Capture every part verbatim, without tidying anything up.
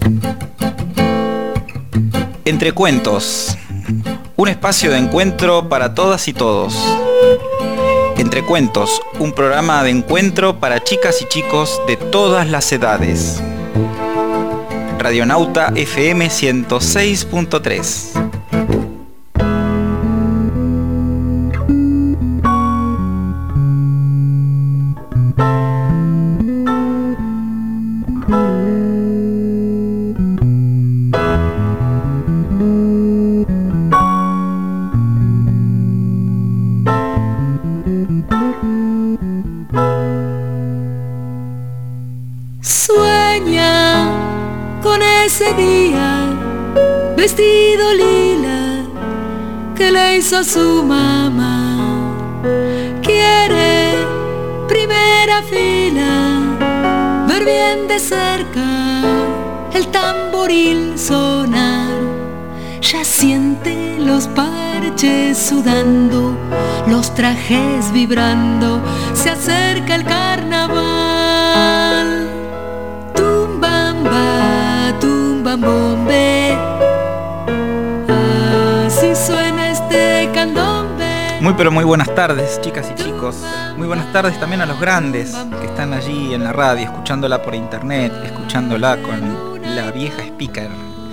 Entre Cuentos, un espacio de encuentro para todas y todos. Entre Cuentos, un programa de encuentro para chicas y chicos de todas las edades. Radionauta F M ciento seis punto tres. Ese día, vestido lila, que le hizo su mamá. Quiere primera fila, ver bien de cerca el tamboril sonar. Ya siente los parches sudando, los trajes vibrando, se acerca el carnaval. Tumbamba, tumbambombe, así suena este candombe. Muy pero muy buenas tardes, chicas y chicos. Muy buenas tardes también a los grandes que están allí en la radio, escuchándola por internet, escuchándola con la vieja speaker,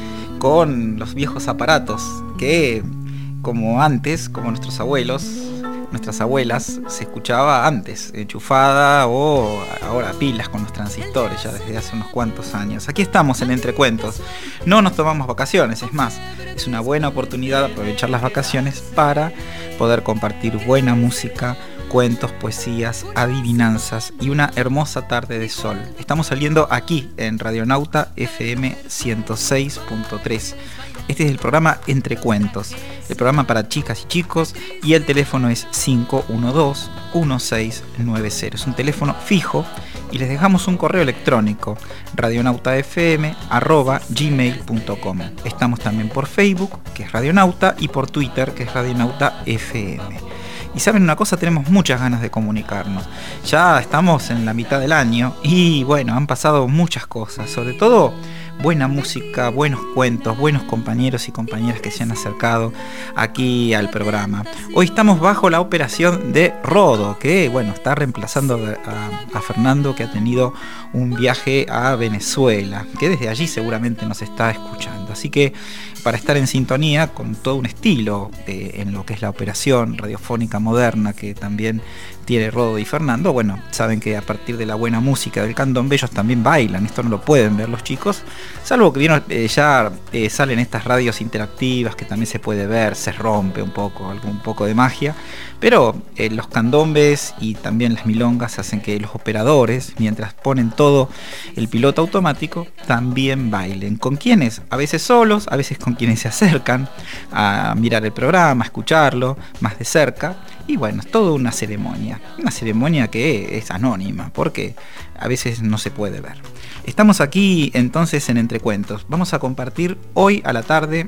con los viejos aparatos que, como antes, como nuestros abuelos, nuestras abuelas, se escuchaba antes, enchufada o ahora pilas con los transistores, ya desde hace unos cuantos años. Aquí estamos en Entre Cuentos. No nos tomamos vacaciones, es más, es una buena oportunidad de aprovechar las vacaciones para poder compartir buena música, cuentos, poesías, adivinanzas y una hermosa tarde de sol. Estamos saliendo aquí en Radionauta F M ciento seis punto tres. Este es el programa Entre Cuentos, el programa para chicas y chicos, y el teléfono es cinco uno dos, uno seis nueve cero. Es un teléfono fijo y les dejamos un correo electrónico, radionautafm arroba gmail punto com. Estamos también por Facebook, que es Radionauta, y por Twitter, que es Radionauta F M. Y saben una cosa, tenemos muchas ganas de comunicarnos. Ya estamos en la mitad del año y bueno, han pasado muchas cosas, sobre todo buena música, buenos cuentos, buenos compañeros y compañeras que se han acercado aquí al programa. Hoy estamos bajo la operación de Rodo, que bueno, está reemplazando a, a Fernando, que ha tenido un viaje a Venezuela, que desde allí seguramente nos está escuchando. Así que para estar en sintonía con todo un estilo eh, en lo que es la operación radiofónica moderna que también tiene Rodo y Fernando, bueno, saben que a partir de la buena música del candombe ellos también bailan. Esto no lo pueden ver los chicos, salvo que vieron, eh, ya eh, salen estas radios interactivas que también se puede ver, se rompe un poco, algún poco de magia, pero eh, los candombes y también las milongas hacen que los operadores, mientras ponen todo el piloto automático, también bailen. ¿Con quiénes? A veces solos, a veces con quienes se acercan a mirar el programa, a escucharlo más de cerca. Y bueno, es toda una ceremonia, una ceremonia que es anónima, porque a veces no se puede ver. Estamos aquí entonces en Entre Cuentos. Vamos a compartir hoy a la tarde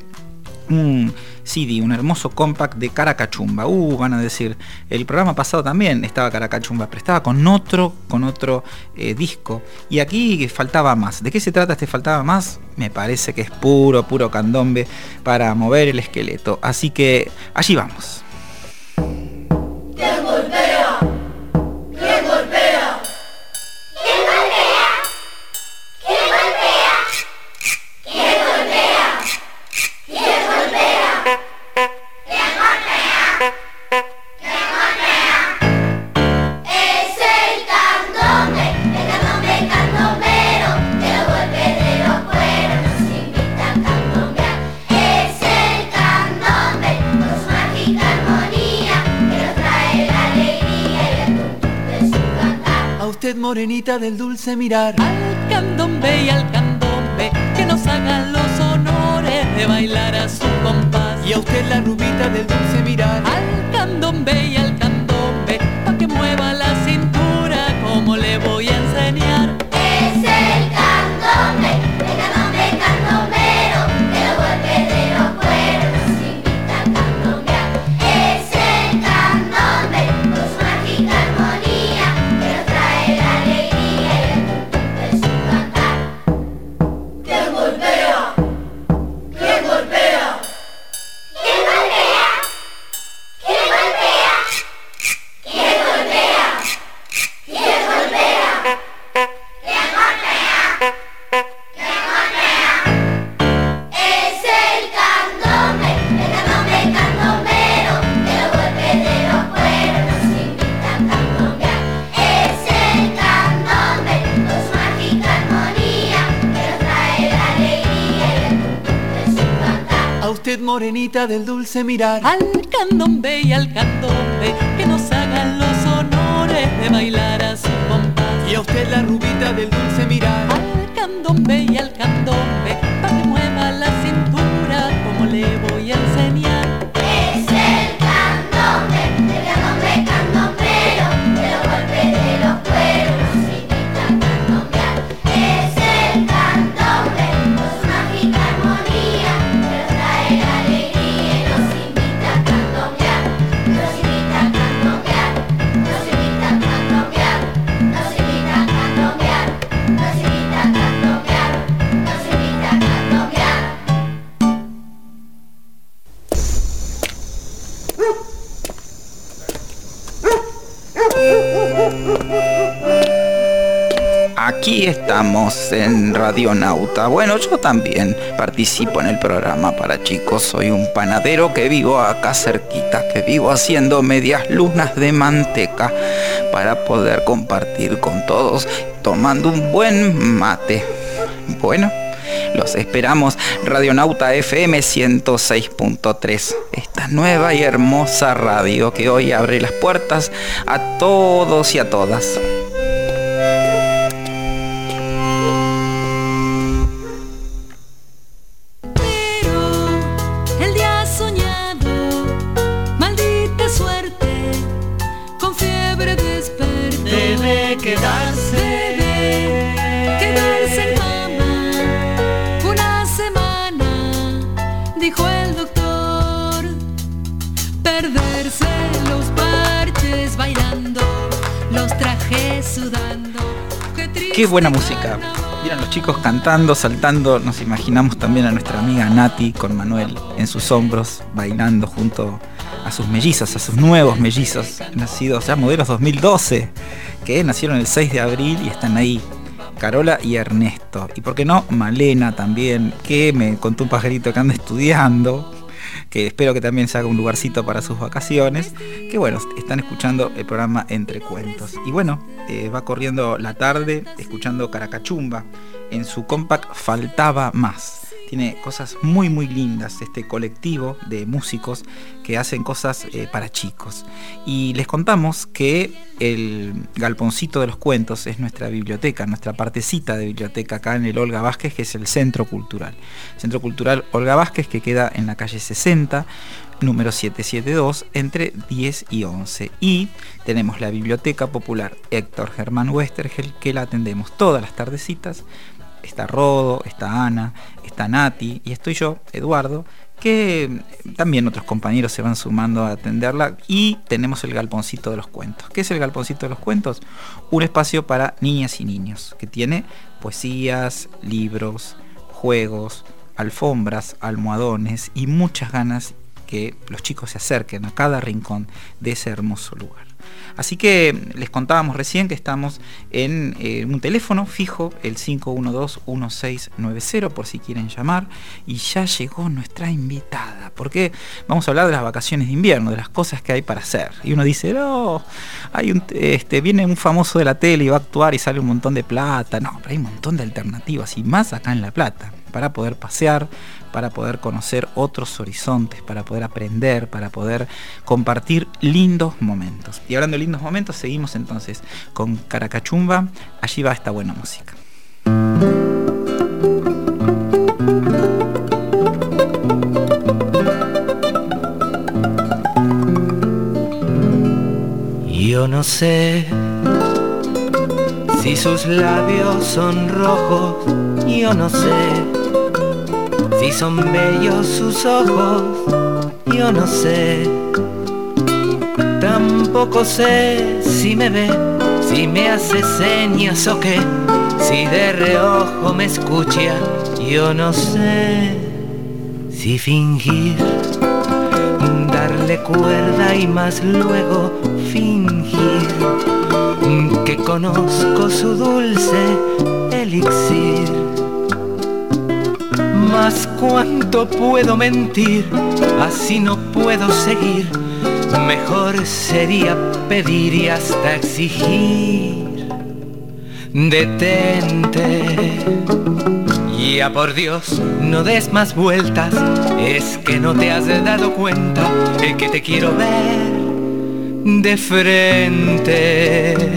un C D, un hermoso compact de Caracachumba. Uh, van a decir, el programa pasado también estaba Caracachumba, pero estaba con otro, con otro eh, disco. Y aquí faltaba más. ¿De qué se trata este faltaba más? Me parece que es puro, puro candombe para mover el esqueleto. Así que allí vamos. ¿Quién golpea? ¿Quién golpea? ¿Quién golpea? ¿Quién golpea? ¿Quién golpea? ¿Quién golpea? ¿Quién golpea? ¿Quién golpea? Es el candombe, el candombe candombero, que los golpes de los cueros nos invitan a candombear. Es el candombe, con su mágica armonía, que nos trae la alegría y el tum de su cantar. A usted, morenita del dulce mirar, Al candombe y al candombe, que nos hagan los honores de bailar a su compás. y a usted, la rubita del dulce mirar, Al candombe y al candombe, pa' que mueva la cintura, como le voy a enseñar. Es el candombe, el candombe candombero, que los golpes de los cueros nos invitan a candombear. Es el candombe, con su mágica armonía, que nos trae la alegría y el tum de su cantar. usted morenita del dulce mirar. Al candombe y al candombe, que nos hagan los honores de bailar a su compás. Y a usted la rubita del dulce mirar. Al candombe y al candombe, pa' que mueva la cintura, como le voy a enseñar. Es el candombe, el candombe candombero, de los golpes de los cueros nos invita a candombear. Es el candombe, con su mágica armonía, que nos trae la alegría y nos invita a candombear. Nos invita a candombear, nos invita a candombear, nos invita a candombear, nos invita a candombear, nos invita a candombear. Aquí estamos en Radionauta. Bueno, yo también participo en el programa para chicos. Soy un panadero que vivo acá cerquita, que vivo haciendo medias lunas de manteca para poder compartir con todos, tomando un buen mate. Bueno, los esperamos. Radionauta F M ciento seis punto tres, esta nueva y hermosa radio que hoy abre las puertas a todos y a todas. Pero el día soñado, maldita suerte, con fiebre desperté. Debe quedarse. Debe quedarse en cama una semana, dijo el doctor. Perderse los parches bailando, los trajes sudando. Qué buena música. Vieron los chicos cantando, saltando. Nos imaginamos también a nuestra amiga Nati con Manuel en sus hombros, bailando junto a sus mellizos, a sus nuevos mellizos, nacidos ya modelos dos mil doce, que nacieron el seis de abril y están ahí, Carola y Ernesto. Y por qué no, Malena también, que me contó un pajarito que anda estudiando, que espero que también se haga un lugarcito para sus vacaciones, que bueno, están escuchando el programa Entre Cuentos. Y bueno, eh, va corriendo la tarde escuchando Caracachumba en su compact Faltaba Más. Tiene cosas muy muy lindas este colectivo de músicos que hacen cosas eh, para chicos. Y les contamos que el Galponcito de los Cuentos es nuestra biblioteca, nuestra partecita de biblioteca acá en el Olga Vázquez, que es el Centro Cultural. Centro Cultural Olga Vázquez, que queda en la calle sesenta, número setecientos setenta y dos, entre diez y once. Y tenemos la Biblioteca Popular Héctor Germán Westergel, que la atendemos todas las tardecitas. Está Rodo, está Ana, está Nati y estoy yo, Eduardo, que también otros compañeros se van sumando a atenderla. Y tenemos el Galponcito de los Cuentos. ¿Qué es el Galponcito de los Cuentos? Un espacio para niñas y niños, que tiene poesías, libros, juegos, alfombras, almohadones y muchas ganas que los chicos se acerquen a cada rincón de ese hermoso lugar. Así que les contábamos recién que estamos en eh, un teléfono fijo, el cinco uno dos uno seis nueve cero, por si quieren llamar. Y ya llegó nuestra invitada, porque vamos a hablar de las vacaciones de invierno, de las cosas que hay para hacer. Y uno dice, no, hay un, este, viene un famoso de la tele y va a actuar y sale un montón de plata. No, pero hay un montón de alternativas, y más acá en La Plata, para poder pasear, para poder conocer otros horizontes, para poder aprender, para poder compartir lindos momentos. Y hablando de lindos momentos, seguimos entonces con Caracachumba. Allí va esta buena música. Yo no sé si sus labios son rojos, yo no sé si son bellos sus ojos, yo no sé. Tampoco sé si me ve, si me hace señas o qué, si de reojo me escucha, yo no sé. Si fingir, darle cuerda y más luego fingir que conozco su dulce elixir. Mas cuánto puedo mentir, así no puedo seguir. Mejor sería pedir y hasta exigir. Detente, Ya por Dios, no des más vueltas, es que no te has dado cuenta de que te quiero ver de frente.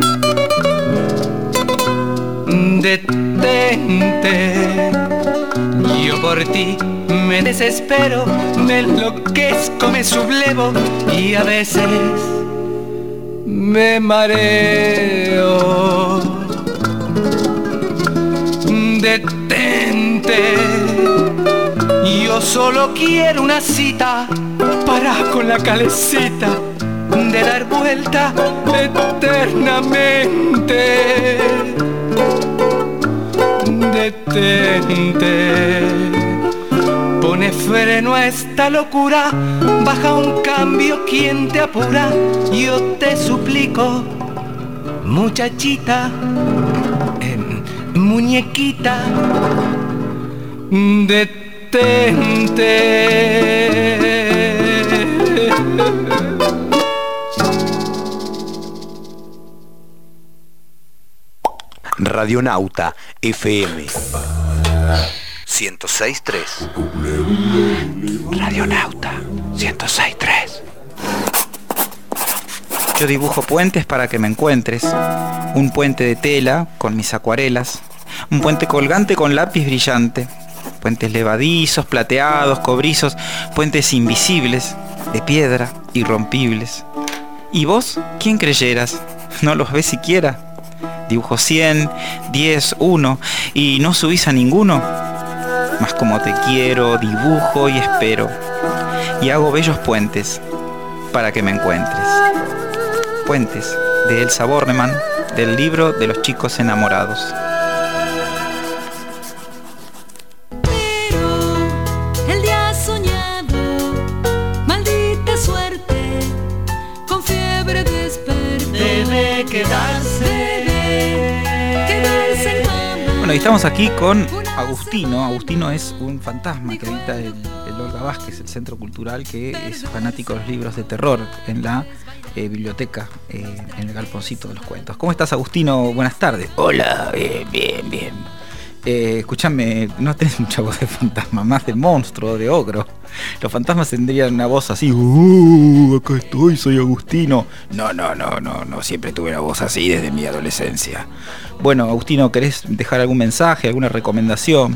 Detente, yo por ti me desespero, me enloquezco, me sublevo y a veces me mareo. Detente, yo solo quiero una cita para con la calecita de dar vuelta eternamente. Detente, pone freno a esta locura, baja un cambio, ¿quién te apura? Yo te suplico, muchachita, eh, muñequita, detente. Radionauta F M ciento seis punto tres. Radionauta ciento seis punto tres. Yo dibujo puentes para que me encuentres. Un puente de tela con mis acuarelas. Un puente colgante con lápiz brillante. Puentes levadizos, plateados, cobrizos. Puentes invisibles, de piedra, irrompibles. ¿Y vos? ¿Quién creyeras? ¿No los ves siquiera? Dibujo cien, diez, uno y no subís a ninguno. Mas como te quiero, dibujo y espero. Y hago bellos puentes para que me encuentres. Puentes de Elsa Bornemann, del libro de los chicos enamorados. Pero el día soñado, maldita suerte, con fiebre desperté. Debe quedarse. Bueno, y estamos aquí con Agustino. Agustino es un fantasma que habita el, el Olga Vázquez, el centro cultural, que es fanático de los libros de terror en la eh, biblioteca, eh, en el galponcito de los cuentos. ¿Cómo estás, Agustino? Buenas tardes. Hola, bien, bien, bien. Eh, escuchame, no tenés mucha voz de fantasma, más de monstruo, de ogro. Los fantasmas tendrían una voz así, uh, acá estoy, soy Agustino. No, no, no, no, no, siempre tuve una voz así desde mi adolescencia. Bueno, Agustino, ¿querés dejar algún mensaje, alguna recomendación?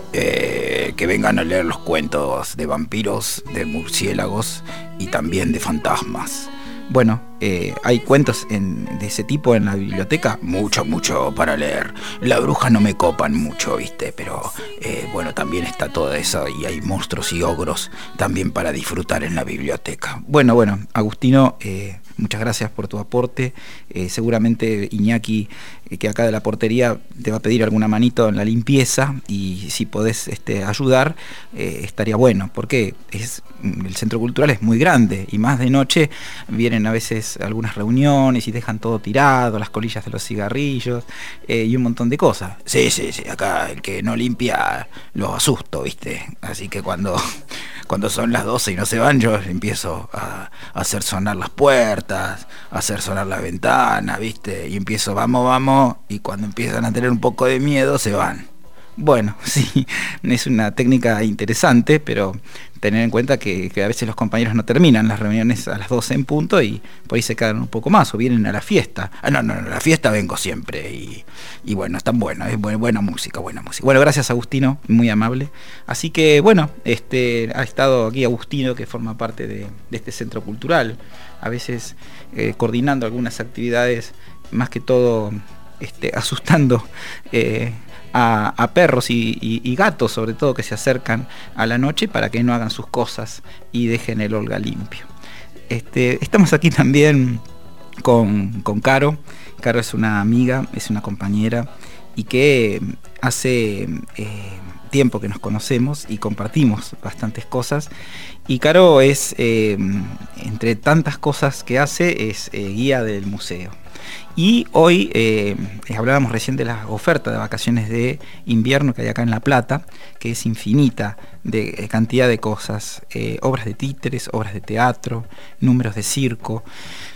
Eh, que vengan a leer los cuentos de vampiros, de murciélagos y también de fantasmas. Bueno, eh, ¿hay cuentos en, de ese tipo en la biblioteca? Mucho, mucho para leer. Las brujas no me copan mucho, ¿viste? Pero, eh, bueno, también está todo eso y hay monstruos y ogros también para disfrutar en la biblioteca. Bueno, bueno, Agustino, eh, muchas gracias por tu aporte. Eh, seguramente Iñaki, eh, que acá de la portería, te va a pedir alguna manito en la limpieza y si podés este, ayudar, eh, estaría bueno, porque es, el centro cultural es muy grande y más de noche vienen a veces algunas reuniones y dejan todo tirado, las colillas de los cigarrillos eh, y un montón de cosas. Sí, sí, sí, acá el que no limpia lo asusto, ¿viste? Así que cuando, cuando son las doce y no se van, yo empiezo a, a hacer sonar las puertas, a hacer sonar la ventana, ¿viste? Y empiezo, vamos, vamos, y cuando empiezan a tener un poco de miedo, se van. Bueno, sí, es una técnica interesante, pero tener en cuenta que, que a veces los compañeros no terminan las reuniones a las doce en punto y por ahí se quedan un poco más o vienen a la fiesta. Ah, no, no, no, a la fiesta vengo siempre y, y bueno, están buenos, es buena, buena música, buena música. Bueno, gracias Agustino, muy amable. Así que bueno, este ha estado aquí Agustino, que forma parte de, de este centro cultural, a veces eh, coordinando algunas actividades, más que todo este, asustando eh, A, a perros y, y, y gatos, sobre todo, que se acercan a la noche para que no hagan sus cosas y dejen el Olga limpio. Este, estamos aquí también con, con Caro. Caro es una amiga, es una compañera y que hace eh, tiempo que nos conocemos y compartimos bastantes cosas. Y Caro es, eh, entre tantas cosas que hace, es eh, guía del museo. Y hoy eh, hablábamos recién de la oferta de vacaciones de invierno que hay acá en La Plata, que es infinita de cantidad de cosas, eh, obras de títeres, obras de teatro, números de circo,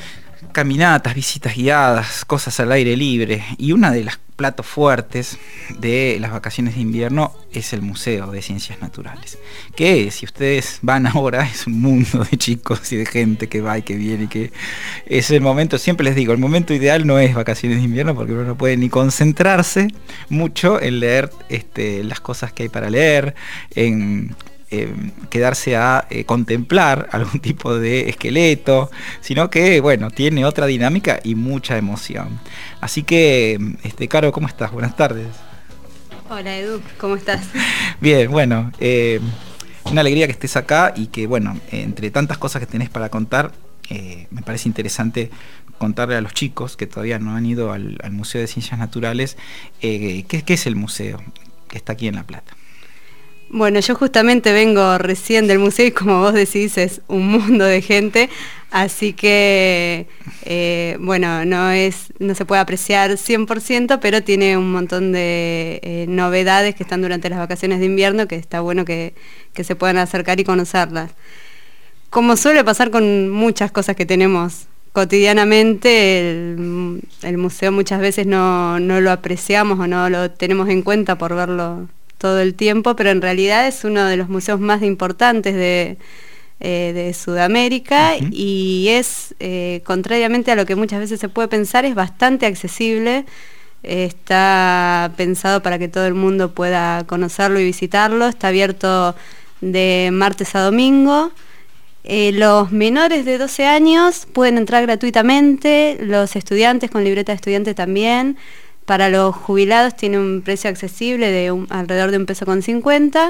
caminatas, visitas guiadas, cosas al aire libre, y una de las platos fuertes de las vacaciones de invierno es el Museo de Ciencias Naturales, que si ustedes van ahora es un mundo de chicos y de gente que va y que viene, y que es el momento, siempre les digo, el momento ideal no es vacaciones de invierno porque uno no puede ni concentrarse mucho en leer este, las cosas que hay para leer, en Eh, quedarse a eh, contemplar algún tipo de esqueleto, sino que, bueno, tiene otra dinámica y mucha emoción. Así que, este, Caro, ¿cómo estás? Buenas tardes. Hola, Edu, ¿cómo estás? Bien, bueno, eh, una alegría que estés acá y que, bueno, entre tantas cosas que tenés para contar, eh, me parece interesante contarle a los chicos que todavía no han ido al, al Museo de Ciencias Naturales, eh, ¿qué, qué es el museo que está aquí en La Plata? Bueno, yo justamente vengo recién del museo y como vos decís es un mundo de gente, así que eh, bueno, no es, no se puede apreciar cien por ciento, pero tiene un montón de eh, novedades que están durante las vacaciones de invierno que está bueno que, que se puedan acercar y conocerlas. Como suele pasar con muchas cosas que tenemos cotidianamente, el, el museo muchas veces no, no lo apreciamos o no lo tenemos en cuenta por verlo todo el tiempo, pero en realidad es uno de los museos más importantes de, eh, de Sudamérica. Uh-huh. Y es, eh, contrariamente a lo que muchas veces se puede pensar, es bastante accesible, eh, está pensado para que todo el mundo pueda conocerlo y visitarlo, está abierto de martes a domingo. Eh, los menores de doce años pueden entrar gratuitamente, los estudiantes con libreta de estudiante también. Para los jubilados tiene un precio accesible de un, alrededor de un peso con cincuenta,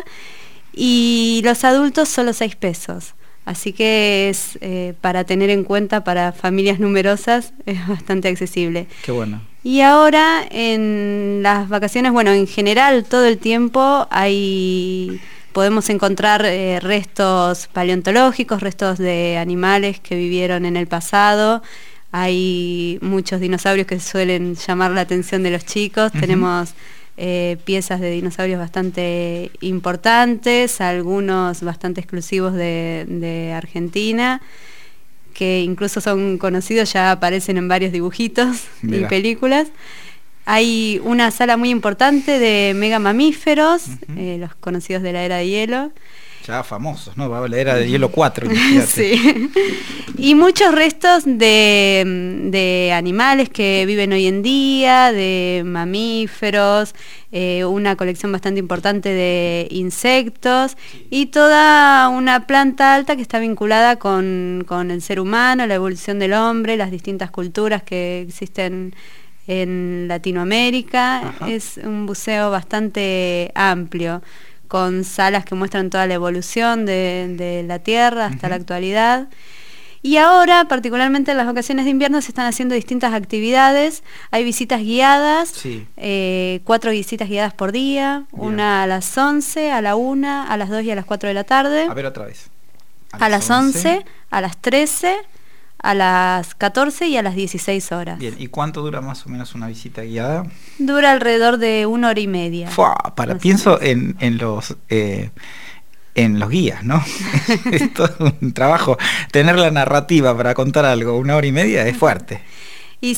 y los adultos solo seis pesos. Así que es eh, para tener en cuenta para familias numerosas, es bastante accesible. Qué bueno. Y ahora en las vacaciones, bueno, en general todo el tiempo hay podemos encontrar eh, restos paleontológicos, restos de animales que vivieron en el pasado. Hay muchos dinosaurios que suelen llamar la atención de los chicos. Uh-huh. Tenemos eh, piezas de dinosaurios bastante importantes, algunos bastante exclusivos de, de Argentina, que incluso son conocidos, ya aparecen en varios dibujitos. Mira. Y películas. Hay una sala muy importante de megamamíferos, uh-huh. eh, los conocidos de la era de hielo. Ya famosos, ¿no? Va a la era de hielo cuatro. Sí. Y muchos restos de, de animales que viven hoy en día, de mamíferos, eh, una colección bastante importante de insectos y toda una planta alta que está vinculada con, con el ser humano, la evolución del hombre, las distintas culturas que existen en Latinoamérica. Ajá. Es un museo bastante amplio, con salas que muestran toda la evolución de, de la Tierra hasta uh-huh. la actualidad. Y ahora, particularmente en las vacaciones de invierno, se están haciendo distintas actividades. Hay visitas guiadas, sí. eh, cuatro visitas guiadas por día, Bien. Una a las once, a la una, a las dos y a las cuatro de la tarde. A ver otra vez. A, a las once, a las trece, a las catorce y a las dieciséis horas. Bien, ¿y cuánto dura más o menos una visita guiada? Dura alrededor de una hora y media. Fua, para, no pienso en, en los eh, en los guías, ¿no? Es todo un trabajo. Tener la narrativa para contar algo, una hora y media es fuerte. Y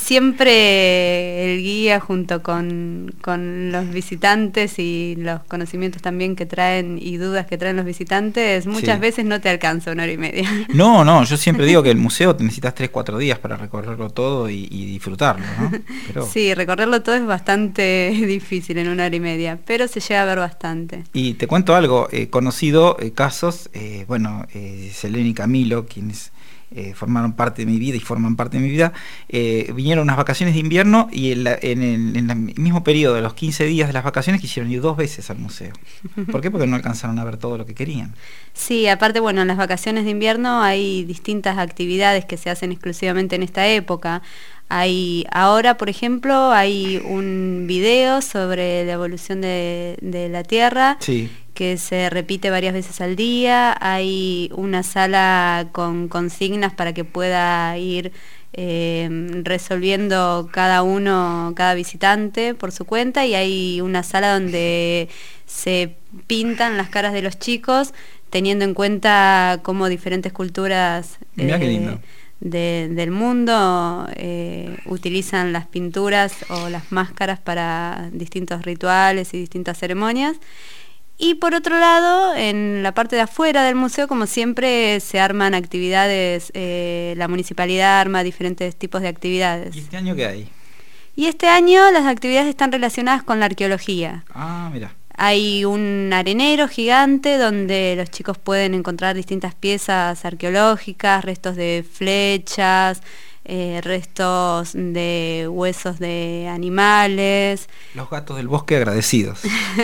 siempre el guía junto con, con los visitantes y los conocimientos también que traen y dudas que traen los visitantes, muchas sí. veces no te alcanza una hora y media. No, no, yo siempre digo que el museo te necesitas tres, cuatro días para recorrerlo todo y, y disfrutarlo, ¿no? Pero... Sí, recorrerlo todo es bastante difícil en una hora y media, pero se llega a ver bastante. Y te cuento algo, he eh, conocido eh, casos, eh, bueno, eh, Selene y Camilo, quienes... Eh, formaron parte de mi vida y forman parte de mi vida, eh, vinieron unas vacaciones de invierno y en, la, en, el, en el mismo periodo de los quince días de las vacaciones quisieron ir dos veces al museo. ¿Por qué? Porque no alcanzaron a ver todo lo que querían. Sí, aparte, bueno, en las vacaciones de invierno hay distintas actividades que se hacen exclusivamente en esta época. Hay, ahora, por ejemplo, hay un video sobre la evolución de, de la Tierra, sí. que se repite varias veces al día. Hay una sala con consignas para que pueda ir eh, resolviendo cada uno, cada visitante por su cuenta, y hay una sala donde se pintan las caras de los chicos, teniendo en cuenta cómo diferentes culturas... Mirá eh, qué lindo. de, del mundo eh, utilizan las pinturas o las máscaras para distintos rituales y distintas ceremonias. Y por otro lado, en la parte de afuera del museo, como siempre, se arman actividades, eh, la municipalidad arma diferentes tipos de actividades. ¿Y este año qué hay? Y este año las actividades están relacionadas con la arqueología. Ah, mira. Hay un arenero gigante donde los chicos pueden encontrar distintas piezas arqueológicas, restos de flechas, eh, restos de huesos de animales. Los gatos del bosque agradecidos.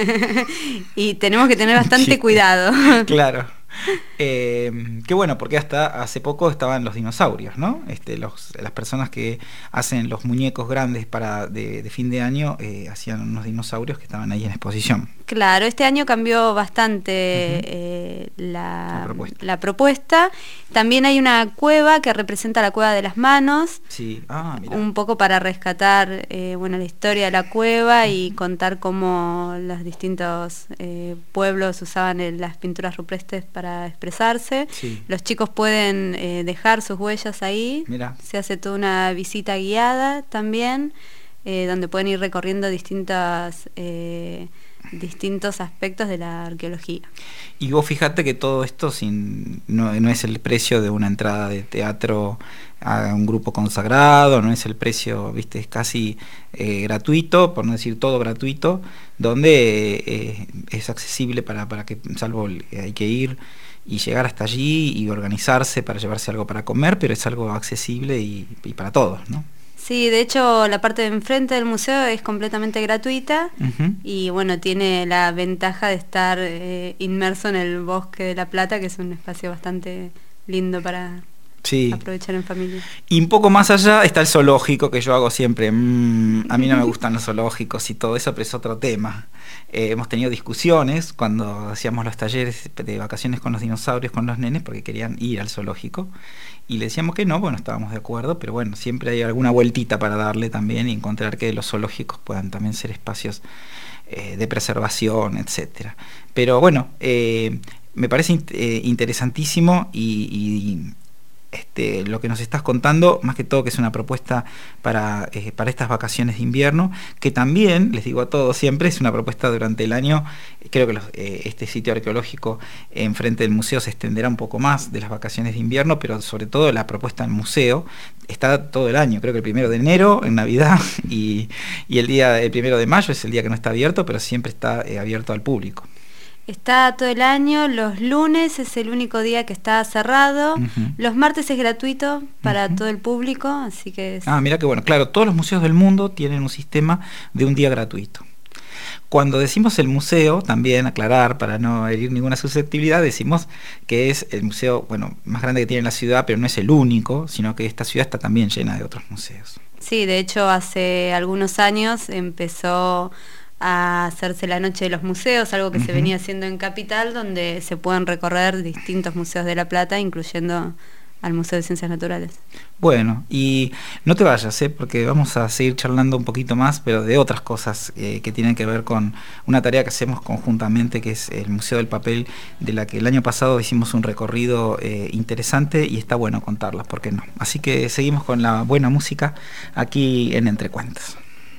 Y tenemos que tener bastante Sí. cuidado. Claro. Eh, qué bueno, porque hasta hace poco estaban los dinosaurios, ¿no? Este, los, las personas que hacen los muñecos grandes para de, de fin de año eh, hacían unos dinosaurios que estaban ahí en exposición. Claro, este año cambió bastante Ujú. eh, la, La propuesta. la propuesta. También hay una cueva que representa la cueva de las manos, Sí, ah, mira. un poco para rescatar eh, bueno, la historia de la cueva y contar cómo los distintos eh, pueblos usaban el- las pinturas rupestres para expresarse. Sí. Los chicos pueden eh, dejar sus huellas ahí. Mira. Se hace toda una visita guiada también, eh, donde pueden ir recorriendo distintas, eh, distintos aspectos de la arqueología. Y vos fijate que todo esto sin, no, no es el precio de una entrada de teatro a un grupo consagrado, no es el precio, viste, es casi eh, gratuito, por no decir todo gratuito, donde eh, es accesible para, para que, salvo el- hay que ir y llegar hasta allí y organizarse para llevarse algo para comer, pero es algo accesible y, y para todos, ¿no? Sí, de hecho la parte de enfrente del museo es completamente gratuita. Ujú. Y bueno, tiene la ventaja de estar eh, inmerso en el Bosque de la Plata, que es un espacio bastante lindo para Sí. aprovechar en familia. Y un poco más allá está el zoológico, que yo hago siempre. mm, a mí no me gustan los zoológicos y todo eso, pero es otro tema. Eh, hemos tenido discusiones cuando hacíamos los talleres de vacaciones con los dinosaurios, con los nenes, porque querían ir al zoológico. Y le decíamos que no, bueno, estábamos de acuerdo, pero bueno, siempre hay alguna vueltita para darle también y encontrar que los zoológicos puedan también ser espacios eh, de preservación, etcétera. Pero bueno, eh, me parece in- eh, interesantísimo y, y este, lo que nos estás contando, más que todo que es una propuesta para, eh, para estas vacaciones de invierno, que también, les digo a todos siempre, es una propuesta durante el año. Creo que los, eh, este sitio arqueológico enfrente del museo se extenderá un poco más de las vacaciones de invierno, pero sobre todo la propuesta en museo está todo el año, creo que el primero de enero, en Navidad, y, y el día el primero de mayo es el día que no está abierto, pero siempre está eh, abierto al público. Está todo el año, los lunes es el único día que está cerrado, Ujú. los martes es gratuito para Ujú. todo el público, así que es- Ah, mira que bueno, claro, todos los museos del mundo tienen un sistema de un día gratuito. Cuando decimos el museo, también aclarar, para no herir ninguna susceptibilidad, decimos que es el museo, bueno, más grande que tiene la ciudad, pero no es el único, sino que esta ciudad está también llena de otros museos. sí, de hecho hace algunos años empezó a hacerse la noche de los museos, algo que se Ujú. venía haciendo en Capital, donde se pueden recorrer distintos museos de La Plata, incluyendo al Museo de Ciencias Naturales. Bueno, y no te vayas, ¿eh? Porque vamos a seguir charlando un poquito más, pero de otras cosas eh, que tienen que ver con una tarea que hacemos conjuntamente, que es el Museo del Papel, de la que el año pasado hicimos un recorrido eh, interesante y está bueno contarlas, ¿por qué no? Así que seguimos con la buena música aquí en Entre Cuentos.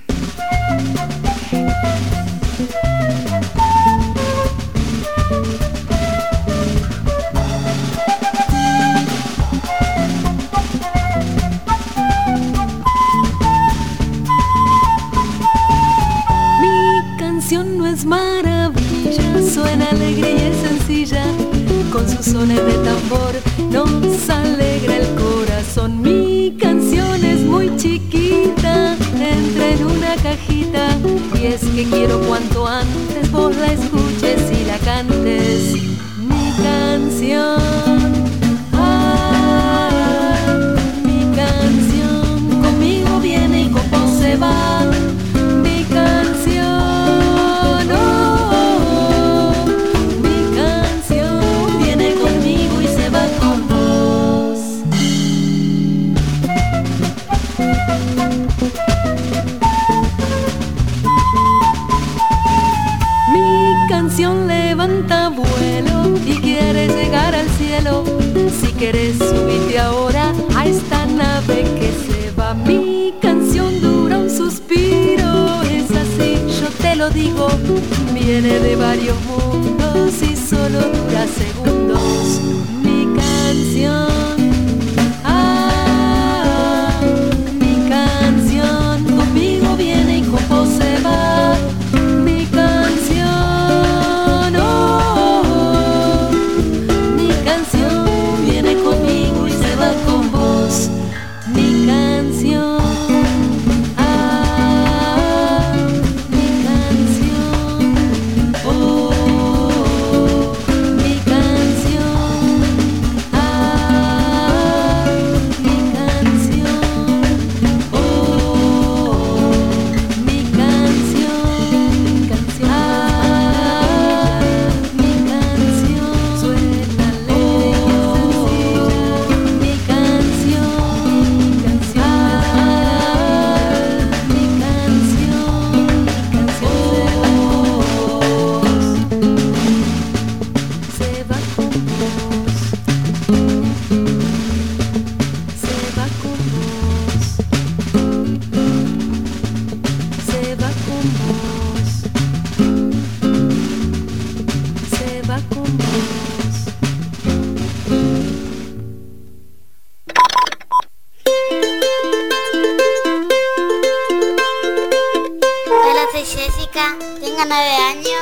Mi canción no es maravilla, suena alegre y es sencilla, con sus sones de tambor nos alegra el corazón. Mi canción es muy chiquita, entra en una cajita, y es que quiero cuanto antes vos la escuches y la cantes. Mi canción, ah, mi canción, conmigo viene y con vos se va. Mi canción, oh, mi canción viene conmigo y se va con vos. Mi canción levanta vuelo y quiere llegar al cielo. Si querés subirte ahora a esta nave que se va. Mi canción dura un suspiro, es así, yo te lo digo. Viene de varios mundos y solo dura segundos. Mi canción, ah, mi canción, conmigo viene y con vos se va. Mi canción, oh, mi canción viene conmigo y se va con vos. Mi canción, ah, mi canción, oh, mi canción, ah, mi canción, oh, mi canción, mi canción, ah, mi canción, suena alegre y sencilla. Mi canción, mi canción, ah, mi canción, mi canción se va con vos, se va con vos, se va con vos, se va con vos. Hola, soy Jessica, tengo nueve años.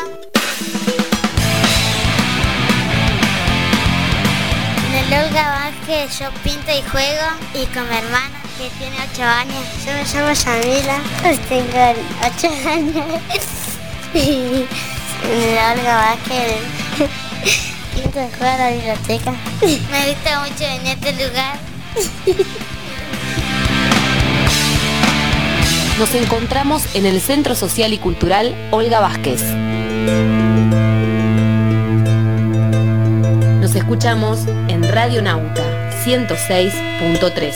En el Olga Vázquez yo pinto y juego, y con mi hermana que tiene ocho años. Yo me llamo Yamila, tengo ocho años. Y en el Olga Vázquez pinto y juego a la biblioteca. Me gusta mucho en este lugar. Nos encontramos en el Centro Social y Cultural Olga Vázquez. Nos escuchamos en Radio Nauta ciento seis punto tres.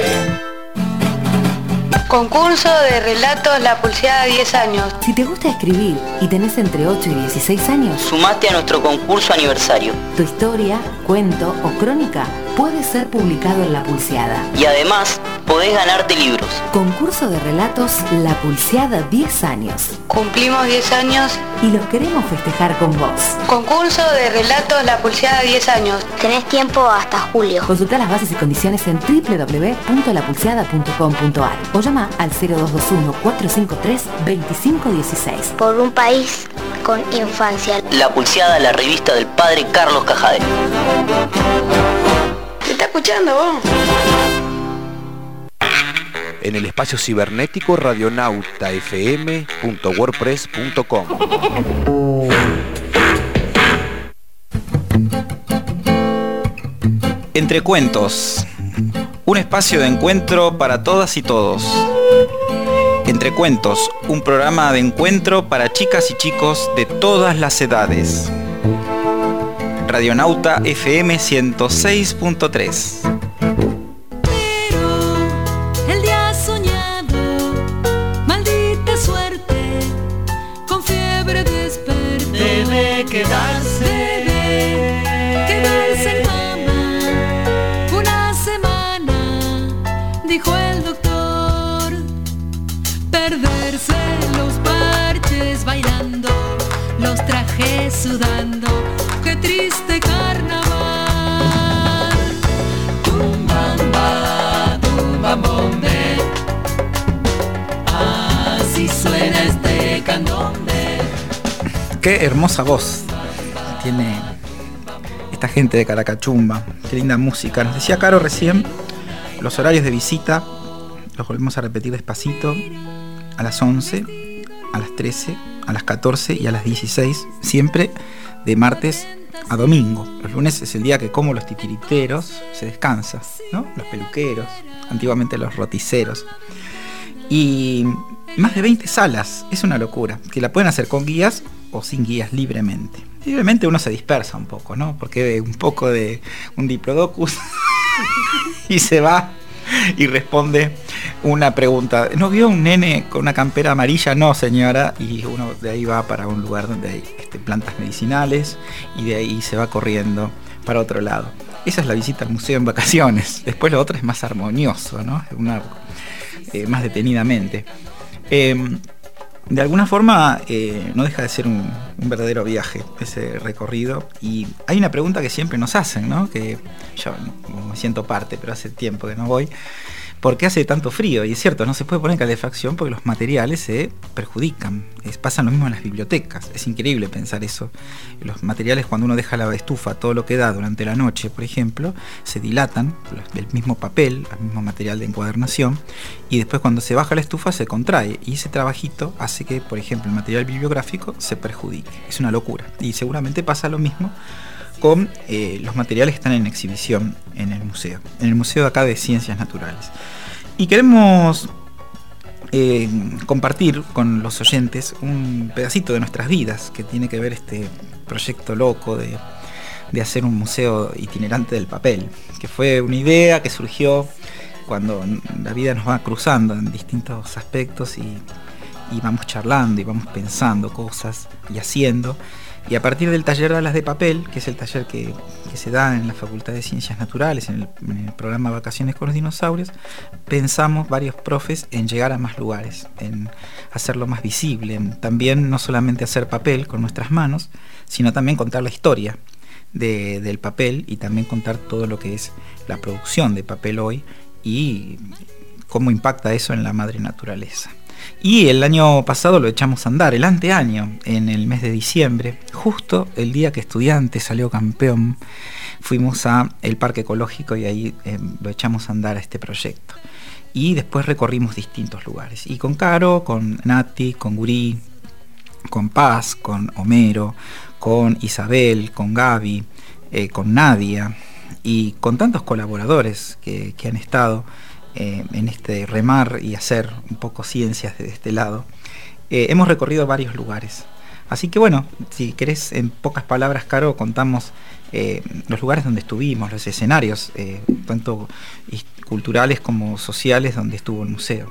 Concurso de relatos La Pulseada diez años. Si te gusta escribir y tenés entre ocho y dieciséis años, sumate a nuestro concurso aniversario. Tu historia, cuento o crónica puede ser publicado en La Pulseada. Y además, podés ganarte libros. Concurso de relatos La Pulseada diez años. Cumplimos diez años y los queremos festejar con vos. Concurso de relatos La Pulseada diez años. Tenés tiempo hasta julio. Consulta las bases y condiciones en doble u doble u doble u punto la pulseada punto com punto a r o llama al cero dos dos uno, cuatro cinco tres, dos cinco uno seis. Por un país con infancia. La Pulseada, la revista del padre Carlos Cajade. ¿Me está escuchando vos? En el espacio cibernético radionauta f m punto wordpress punto com. Entre Cuentos, un espacio de encuentro para todas y todos. Entre Cuentos, un programa de encuentro para chicas y chicos de todas las edades. Radionauta F M ciento seis punto tres. El día soñado, maldita suerte, con fiebre despertó. Debe quedarse, Debe quedarse en cama una semana, dijo el doctor. Perderse los parches bailando, los trajes sudando, qué triste carnaval. Tumbamba, tumbambombe, así suena este candombe. Qué hermosa voz tiene esta gente de Caracachumba. Qué linda música. Nos decía Caro recién, los horarios de visita los volvemos a repetir despacito: a las once, a las trece, a las catorce y a las dieciséis, siempre de martes a domingo. Los lunes es el día que, como los titiriteros, se descansa, ¿no? Los peluqueros, antiguamente los roticeros. Y más de veinte salas, es una locura, que la pueden hacer con guías o sin guías, libremente. Libremente uno se dispersa un poco, ¿no? Porque ve un poco de un diplodocus y se va y responde una pregunta. ¿No vio un nene con una campera amarilla? No, señora. Y uno de ahí va para un lugar donde hay este, plantas medicinales, y de ahí se va corriendo para otro lado. esa es la visita al museo en vacaciones. Después lo otro es más armonioso, ¿no? Una, eh, más detenidamente. Eh, de alguna forma eh, no deja de ser un, un verdadero viaje ese recorrido. Y hay una pregunta que siempre nos hacen, ¿no? Que yo no me siento parte, pero hace tiempo que no voy. ¿Por qué hace tanto frío? Y es cierto, no se puede poner calefacción porque los materiales se perjudican. Es, pasa lo mismo en las bibliotecas. Es increíble pensar eso. Los materiales, cuando uno deja la estufa todo lo que da durante la noche, por ejemplo, se dilatan, el mismo papel, el mismo material de encuadernación, y después cuando se baja la estufa se contrae. Y ese trabajito hace que, por ejemplo, el material bibliográfico se perjudique. Es una locura. Y seguramente pasa lo mismo con eh, los materiales que están en exhibición en el museo, en el Museo de acá de Ciencias Naturales. Y queremos eh, compartir con los oyentes un pedacito de nuestras vidas que tiene que ver este proyecto loco de, de hacer un museo itinerante del papel, que fue una idea que surgió cuando la vida nos va cruzando en distintos aspectos y, y vamos charlando y vamos pensando cosas y haciendo. Y a partir del taller de alas de papel, que es el taller que, que se da en la Facultad de Ciencias Naturales, en el, en el programa Vacaciones con los Dinosaurios, pensamos varios profes en llegar a más lugares, en hacerlo más visible, en también no solamente hacer papel con nuestras manos, sino también contar la historia de, del papel y también contar todo lo que es la producción de papel hoy y cómo impacta eso en la madre naturaleza. Y el año pasado lo echamos a andar, el anteaño, en el mes de diciembre, justo el día que Estudiantes salió campeón, fuimos a el Parque Ecológico y ahí eh, lo echamos a andar a este proyecto. Y después recorrimos distintos lugares. Y con Caro, con Nati, con Gurí, con Paz, con Homero, con Isabel, con Gaby, eh, con Nadia y con tantos colaboradores que, que han estado Eh, en este remar y hacer un poco ciencias de este lado, eh, hemos recorrido varios lugares. Así que bueno, si querés en pocas palabras, Caro, contamos eh, los lugares donde estuvimos, los escenarios, eh, tanto culturales como sociales, donde estuvo el museo.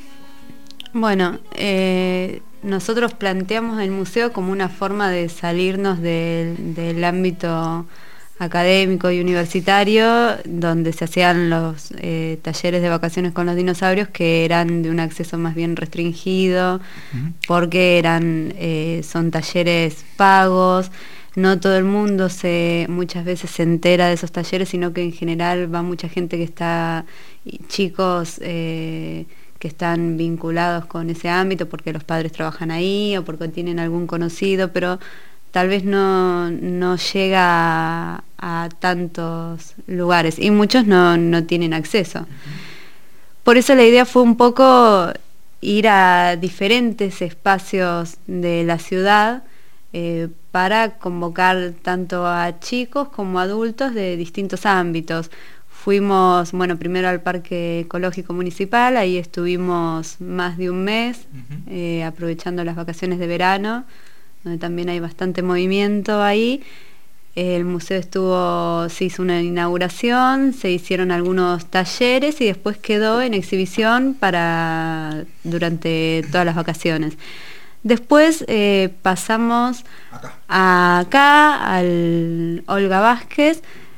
Bueno, eh, nosotros planteamos el museo como una forma de salirnos del, del ámbito académico y universitario, donde se hacían los eh, talleres de vacaciones con los dinosaurios, que eran de un acceso más bien restringido, uh-huh. porque eran eh, son talleres pagos. No todo el mundo se muchas veces se entera de esos talleres, sino que en general va mucha gente que está, chicos eh, que están vinculados con ese ámbito porque los padres trabajan ahí o porque tienen algún conocido, pero tal vez no, no llega a, a tantos lugares y muchos no, no tienen acceso. Uh-huh. Por eso la idea fue un poco ir a diferentes espacios de la ciudad eh, para convocar tanto a chicos como a adultos de distintos ámbitos. Fuimos, bueno, primero al Parque Ecológico Municipal, ahí estuvimos más de un mes, uh-huh. eh, aprovechando las vacaciones de verano, donde también hay bastante movimiento ahí. El museo estuvo, se hizo una inauguración, se hicieron algunos talleres y después quedó en exhibición para durante todas las vacaciones. Después eh, pasamos acá. A acá, al Olga Vázquez,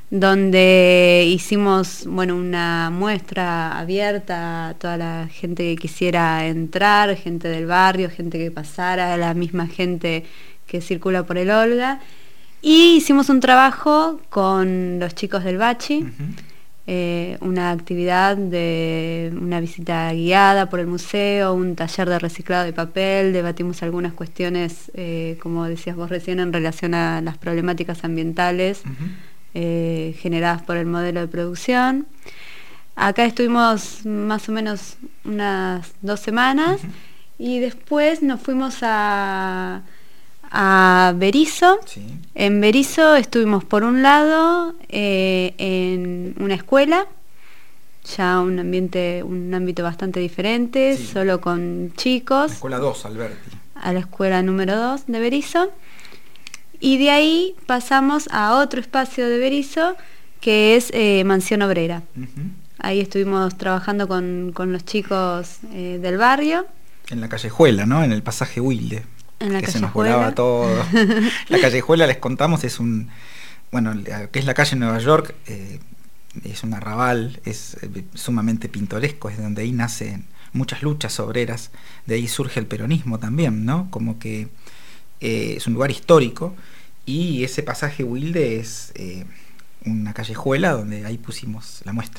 donde hicimos bueno una muestra abierta a toda la gente que quisiera entrar, gente del barrio, gente que pasara, la misma gente que circula por el Olga, y hicimos un trabajo con los chicos del Bachi, uh-huh. eh, una actividad de una visita guiada por el museo, un taller de reciclado de papel, debatimos algunas cuestiones, eh, como decías vos recién, en relación a las problemáticas ambientales, uh-huh. Eh, generadas por el modelo de producción. Acá estuvimos más o menos unas dos semanas uh-huh. y después nos fuimos a, a Berisso. Sí. En Berisso estuvimos por un lado eh, en una escuela, ya un ambiente, un ámbito bastante diferente, sí. solo con chicos. La escuela dos, Alberti. A la escuela número dos de Berisso. Y de ahí pasamos a otro espacio de Berisso, que es eh, Mansión Obrera. Uh-huh. Ahí estuvimos trabajando con, con los chicos eh, del barrio. En la callejuela, ¿no? En el pasaje Wilde. En la que callejuela. Se nos volaba todo. La callejuela, les contamos, es un bueno, lo que es la calle Nueva York, eh, es un arrabal, es eh, sumamente pintoresco, es donde ahí nacen muchas luchas obreras, de ahí surge el peronismo también, ¿no? Como que eh, es un lugar histórico, y ese pasaje Wilde es eh, una callejuela donde ahí pusimos la muestra.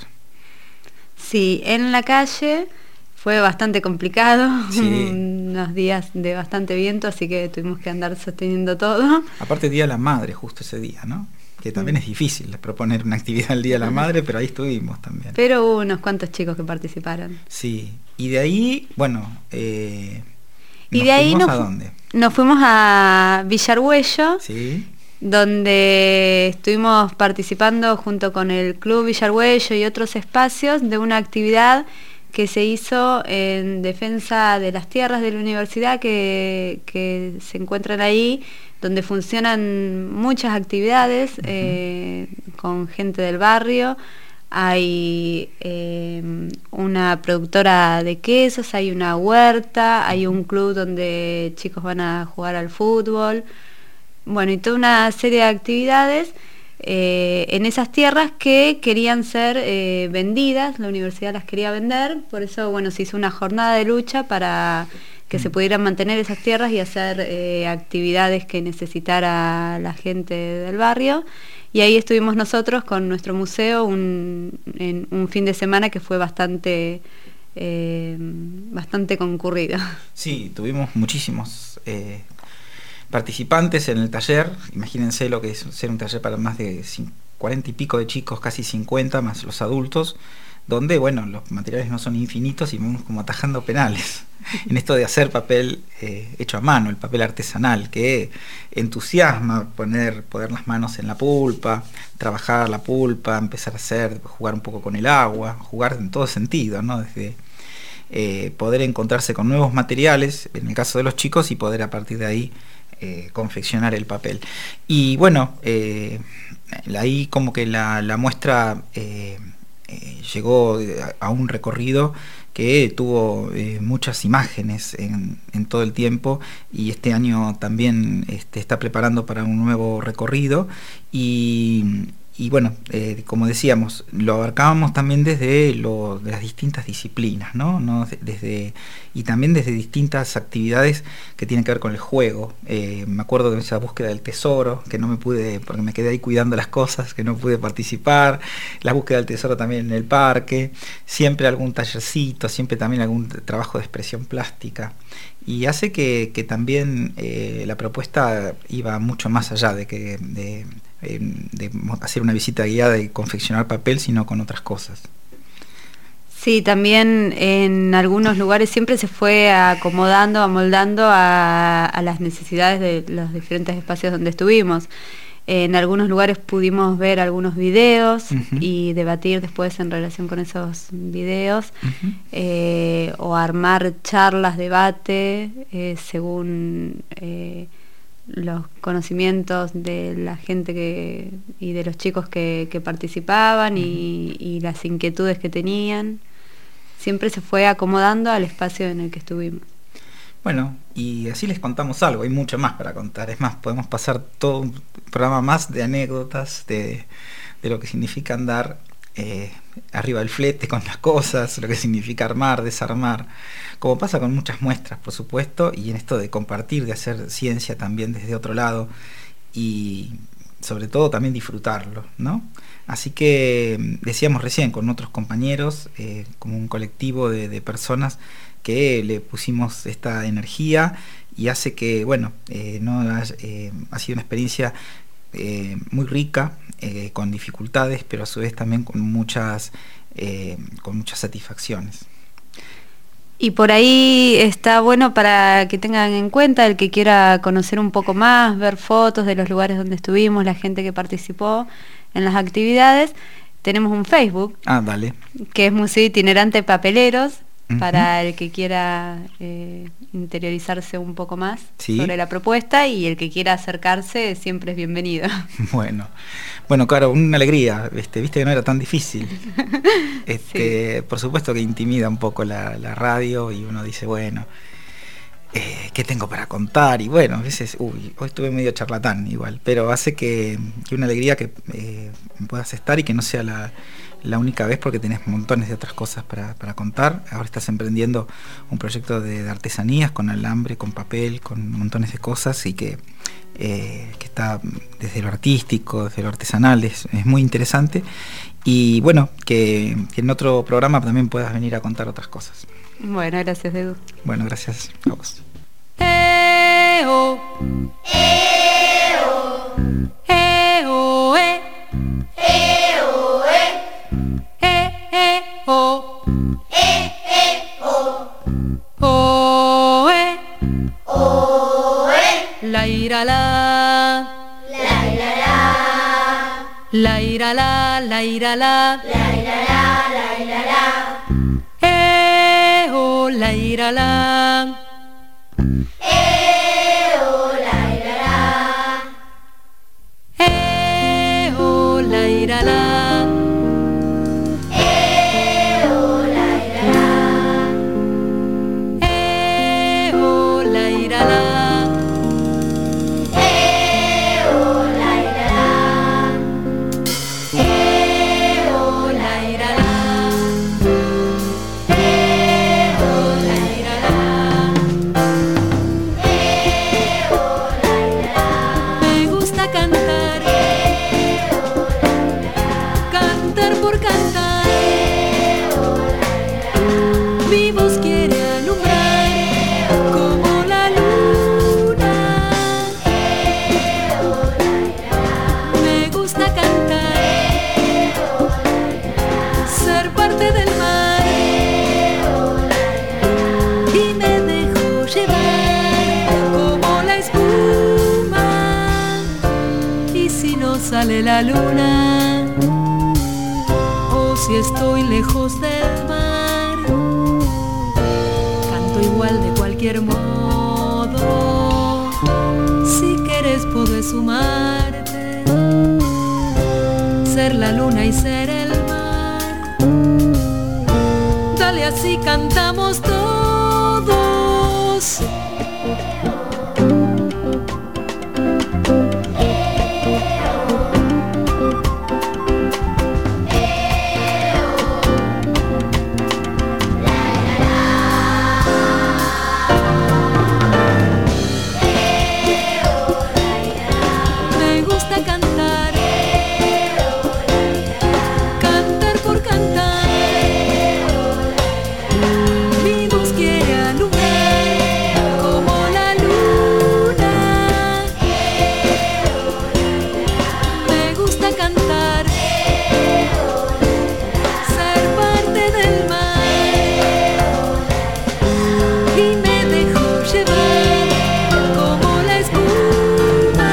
Sí, en la calle fue bastante complicado, Sí. unos días de bastante viento, así que tuvimos que andar sosteniendo todo. Aparte Día de la Madre, justo ese día, ¿no? Que también Mm. es difícil proponer una actividad el Día de la Madre, pero ahí estuvimos también. Pero hubo unos cuantos chicos que participaron. Sí, y de ahí, bueno, eh, Y ¿nos de ahí fuimos nos, a fu- dónde? nos fuimos a Villarhuello, Sí, donde estuvimos participando junto con el Club Villarhuello y otros espacios de una actividad que se hizo en defensa de las tierras de la universidad que, que se encuentran ahí, donde funcionan muchas actividades eh, con gente del barrio. Hay eh, una productora de quesos, hay una huerta, hay un club donde chicos van a jugar al fútbol, bueno, y toda una serie de actividades eh, en esas tierras que querían ser eh, vendidas, la universidad las quería vender, por eso bueno, se hizo una jornada de lucha para que se pudieran mantener esas tierras y hacer eh, actividades que necesitara la gente del barrio. Y ahí estuvimos nosotros con nuestro museo un, en un fin de semana que fue bastante, eh, bastante concurrido. sí, tuvimos muchísimos eh, participantes en el taller. Imagínense lo que es ser un taller para más de cuarenta y pico de chicos, casi cincuenta, más los adultos, donde, bueno, los materiales no son infinitos y vamos como atajando penales en esto de hacer papel eh, hecho a mano, el papel artesanal, que entusiasma poner, poner las manos en la pulpa, trabajar la pulpa, empezar a hacer, jugar un poco con el agua, jugar en todo sentido, ¿no? Desde eh, poder encontrarse con nuevos materiales, en el caso de los chicos, y poder a partir de ahí eh, confeccionar el papel. Y bueno, eh, ahí como que la, la muestra eh, eh, llegó a, a un recorrido que tuvo eh, muchas imágenes en, en todo el tiempo, y este año también este, está preparando para un nuevo recorrido, y, y bueno, eh, como decíamos, lo abarcábamos también desde lo, de las distintas disciplinas, ¿no? ¿no? Desde, y también desde distintas actividades que tienen que ver con el juego. Eh, me acuerdo de esa búsqueda del tesoro, que no me pude, porque me quedé ahí cuidando las cosas, que no pude participar, la búsqueda del tesoro también en el parque, siempre algún tallercito, siempre también algún trabajo de expresión plástica, y hace que, que también eh, la propuesta iba mucho más allá de que de, de hacer una visita guiada y confeccionar papel, sino con otras cosas. Sí, también en algunos lugares siempre se fue acomodando, amoldando a, a las necesidades de los diferentes espacios donde estuvimos. En algunos lugares pudimos ver algunos videos uh-huh. y debatir después en relación con esos videos, uh-huh. eh, o armar charlas, debate, eh, según eh, los conocimientos de la gente que, y de los chicos que, que participaban uh-huh. y, y las inquietudes que tenían. Siempre se fue acomodando al espacio en el que estuvimos. Bueno, y así les contamos algo, hay mucho más para contar. Es más, podemos pasar todo un programa más de anécdotas, de, de lo que significa andar eh, arriba del flete con las cosas, lo que significa armar, desarmar, como pasa con muchas muestras, por supuesto, y en esto de compartir, de hacer ciencia también desde otro lado, y sobre todo también disfrutarlo, ¿no? Así que decíamos recién con otros compañeros, eh, como un colectivo de, de personas que le pusimos esta energía, y hace que, bueno, eh, no eh, ha sido una experiencia eh, muy rica, eh, con dificultades, pero a su vez también con muchas, eh, con muchas satisfacciones. Y por ahí está bueno para que tengan en cuenta el que quiera conocer un poco más, ver fotos de los lugares donde estuvimos, la gente que participó en las actividades. Tenemos un Facebook, ah, dale. que es Museo Itinerante Papeleros, uh-huh. para el que quiera eh, interiorizarse un poco más ¿Sí? sobre la propuesta, y el que quiera acercarse siempre es bienvenido. Bueno, bueno, claro, una alegría, este, viste que no era tan difícil. Este, sí. Por supuesto que intimida un poco la, la radio, y uno dice, bueno, eh, qué tengo para contar, y bueno, a veces, uy, hoy estuve medio charlatán igual, pero hace que, que una alegría que eh, puedas estar y que no sea la, la única vez, porque tenés montones de otras cosas para, para contar. Ahora estás emprendiendo un proyecto de, de artesanías con alambre, con papel, con montones de cosas, y que, eh, que está desde lo artístico, desde lo artesanal, es, es muy interesante. Y bueno, que, que en otro programa también puedas venir a contar otras cosas. Bueno, gracias, Edu. Bueno, gracias a vos. Eo, eo, eo, e, eo, e, e, o, e, e, o, o, e, o, e, la ira la, la ira la, la ira la, la ira la, la ira la, la ira la, eo, la ira la. Eo, la ira la. Eo, la ira la. Eo, la ira la. Eo, la ira la. Eo, la ira la. Eo, la ira la. Eo, la ira la. Me gusta cantar, cantar por cantar. Mi voz quiere alumbrar como la luna. Me gusta cantar, ser parte del mar, y me dejo llevar como la espuma. Y si no sale la luna, o si estoy lejos del mar, canto igual de cualquier modo. Si quieres podés sumarte, ser la luna y ser el mar. Dale, así cantamos todos. Me gusta cantar, cantar por cantar. Mi voz quiere alumbrar como la luna. Me gusta cantar, ser parte del mar, y me dejo llevar como la espuma.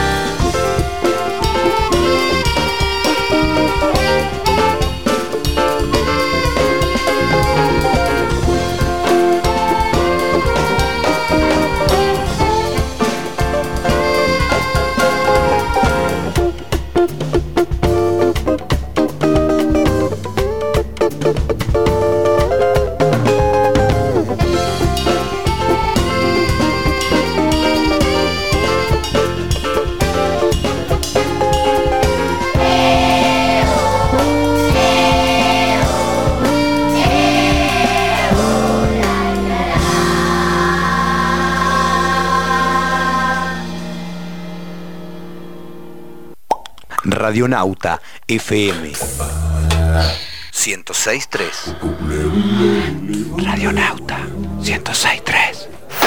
Radionauta F M ciento seis punto tres. Radionauta ciento seis punto tres.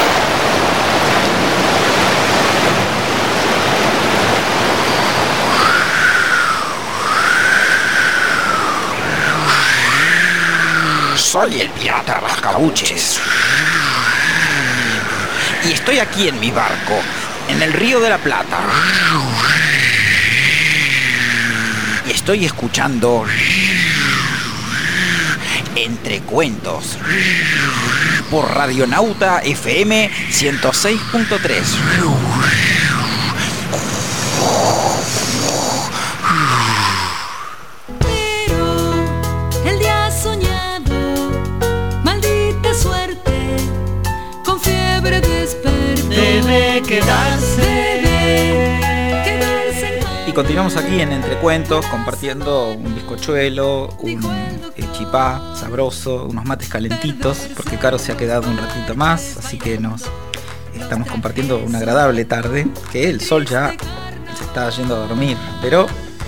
Soy el pirata Rascabuches. Y estoy aquí en mi barco, en el Río de la Plata. Y estoy escuchando Entre Cuentos por Radionauta F M ciento seis punto tres. Pero el día soñado, maldita suerte, con fiebre de continuamos aquí en Entre Cuentos compartiendo un bizcochuelo, un eh, chipá sabroso, unos mates calentitos, porque Caro se ha quedado un ratito más, así que nos estamos compartiendo una agradable tarde, que el sol ya se está yendo a dormir, pero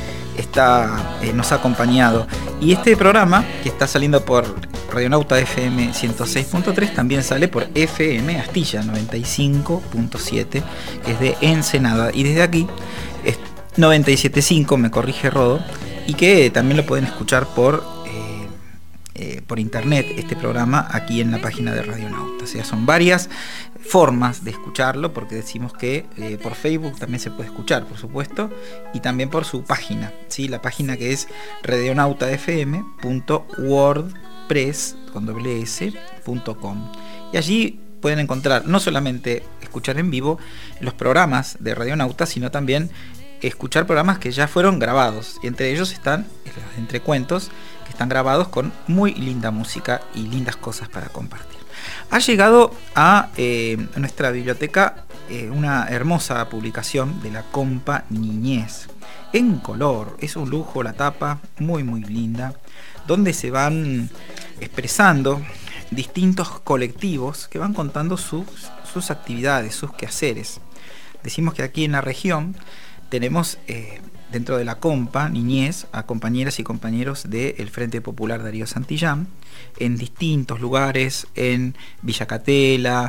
está, eh, nos ha acompañado. Y este programa, que está saliendo por Radionauta F M ciento seis punto tres, también sale por F M Astilla noventa y cinco punto siete, que es de Ensenada, y desde aquí es noventa y siete punto cinco, me corrige Rodo, y que también lo pueden escuchar por eh, eh, por internet, este programa, aquí en la página de Radionauta. O sea, son varias formas de escucharlo, porque decimos que eh, por Facebook también se puede escuchar, por supuesto, y también por su página, ¿sí? La página que es radionauta f m punto wordpress punto com, y allí pueden encontrar no solamente escuchar en vivo los programas de Radionauta, sino también escuchar programas que ya fueron grabados, y entre ellos están los Entre Cuentos, que están grabados con muy linda música y lindas cosas para compartir. Ha llegado a eh, nuestra biblioteca eh, una hermosa publicación de la Compa Niñez en color. Es un lujo la tapa, muy muy linda, donde se van expresando distintos colectivos que van contando sus, sus actividades, sus quehaceres. Decimos que aquí en la región tenemos eh, dentro de la Compa Niñez a compañeras y compañeros del Frente Popular Darío Santillán en distintos lugares, en Villa Catela,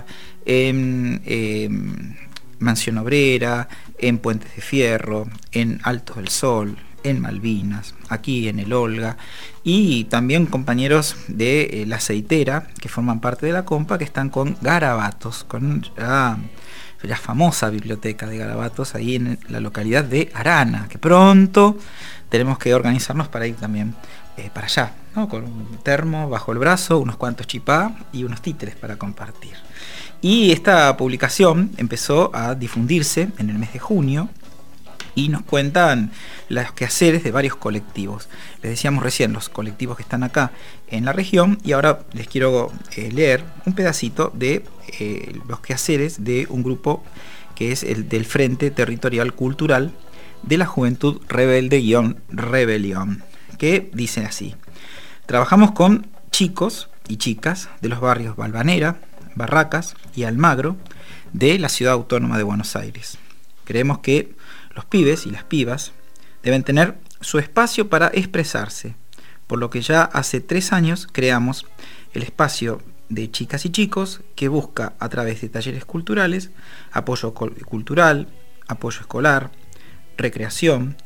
en eh, Mansión Obrera, en Puentes de Fierro, en Altos del Sol, en Malvinas, aquí en el Olga, y también compañeros de eh, La Aceitera, que forman parte de la Compa, que están con garabatos, con ya, la famosa biblioteca de garabatos ahí en la localidad de Arana, que pronto tenemos que organizarnos para ir también eh, para allá, ¿no? Con un termo bajo el brazo, unos cuantos chipá y unos títeres para compartir. Y esta publicación empezó a difundirse en el mes de junio y nos cuentan los quehaceres de varios colectivos. Les decíamos recién los colectivos que están acá en la región, y ahora les quiero eh, leer un pedacito de eh, los quehaceres de un grupo que es el del Frente Territorial Cultural de la Juventud Rebelde-Rebelión, que dice así: trabajamos con chicos y chicas de los barrios Balvanera, Barracas y Almagro de la Ciudad Autónoma de Buenos Aires. Creemos que los pibes y las pibas deben tener su espacio para expresarse, por lo que ya hace tres años creamos el espacio de chicas y chicos, que busca a través de talleres culturales, apoyo cultural, apoyo escolar, recreación,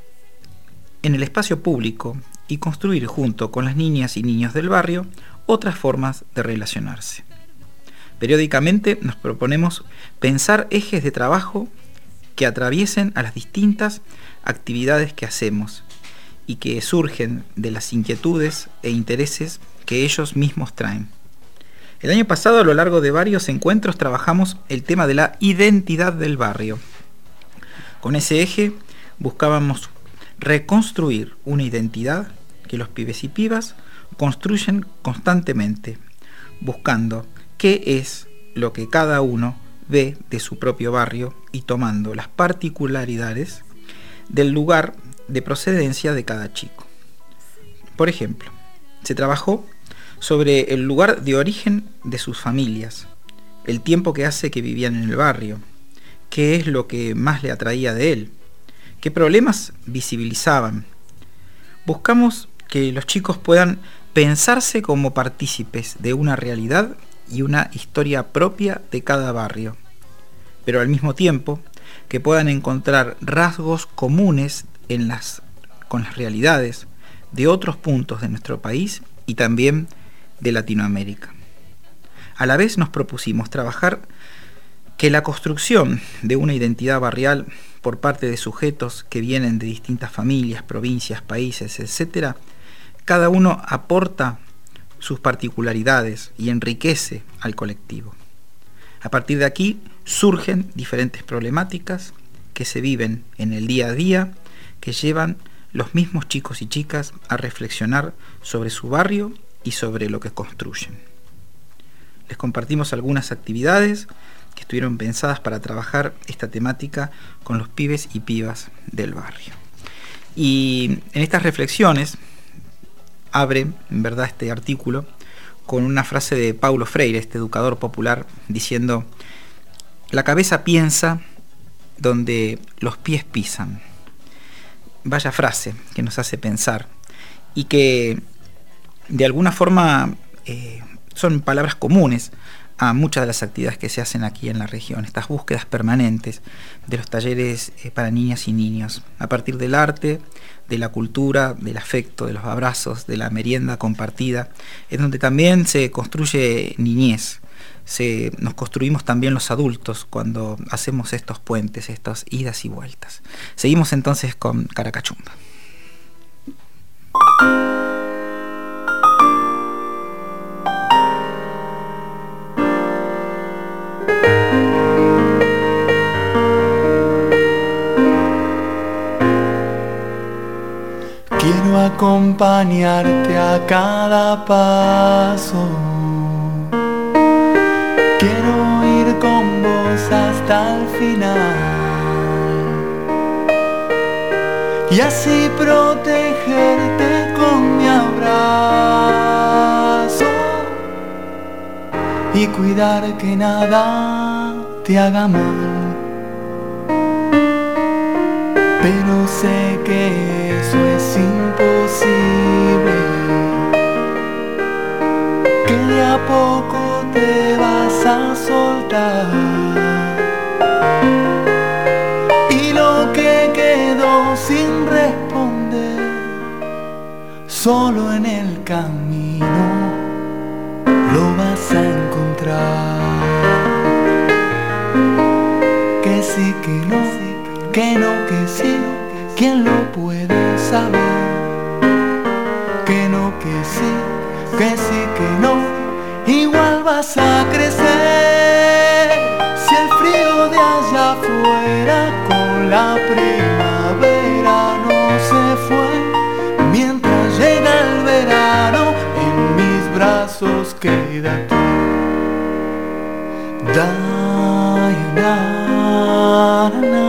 en el espacio público, y construir junto con las niñas y niños del barrio otras formas de relacionarse. Periódicamente nos proponemos pensar ejes de trabajo que atraviesen a las distintas actividades que hacemos y que surgen de las inquietudes e intereses que ellos mismos traen. El año pasado, a lo largo de varios encuentros, trabajamos el tema de la identidad del barrio. Con ese eje buscábamos reconstruir una identidad que los pibes y pibas construyen constantemente, buscando qué es lo que cada uno ve de su propio barrio y tomando las particularidades del lugar de procedencia de cada chico. Por ejemplo, se trabajó sobre el lugar de origen de sus familias, el tiempo que hace que vivían en el barrio, qué es lo que más le atraía de él, qué problemas visibilizaban. Buscamos que los chicos puedan pensarse como partícipes de una realidad y una historia propia de cada barrio, pero al mismo tiempo que puedan encontrar rasgos comunes en las, con las realidades de otros puntos de nuestro país y también de Latinoamérica. A la vez nos propusimos trabajar que la construcción de una identidad barrial por parte de sujetos que vienen de distintas familias, provincias, países, etcétera, cada uno aporta sus particularidades y enriquece al colectivo. A partir de aquí surgen diferentes problemáticas que se viven en el día a día, que llevan los mismos chicos y chicas a reflexionar sobre su barrio y sobre lo que construyen. Les compartimos algunas actividades que estuvieron pensadas para trabajar esta temática con los pibes y pibas del barrio. Y en estas reflexiones abre, en verdad, este artículo con una frase de Paulo Freire, este educador popular, diciendo: la cabeza piensa donde los pies pisan. Vaya frase que nos hace pensar y que de alguna forma eh, son palabras comunes a muchas de las actividades que se hacen aquí en la región, estas búsquedas permanentes de los talleres eh, para niñas y niños, a partir del arte, de la cultura, del afecto, de los abrazos, de la merienda compartida, es donde también se construye niñez, se, nos construimos también los adultos cuando hacemos estos puentes, estas idas y vueltas. Seguimos entonces con Caracachumba. Quiero acompañarte a cada paso, quiero ir con vos hasta el final y así protegerte con mi abrazo y cuidar que nada te haga mal. Pero sé que eso es imposible, que de a poco te vas a soltar y lo que quedó sin responder solo en el camino lo vas a encontrar. Que sí, que no, que no, que sí, ¿quién lo puede saber? Que no, que sí, que sí, que no, igual vas a crecer. Si el frío de allá afuera con la primavera no se fue, mientras llega el verano en mis brazos quédate. Da, da, na, na.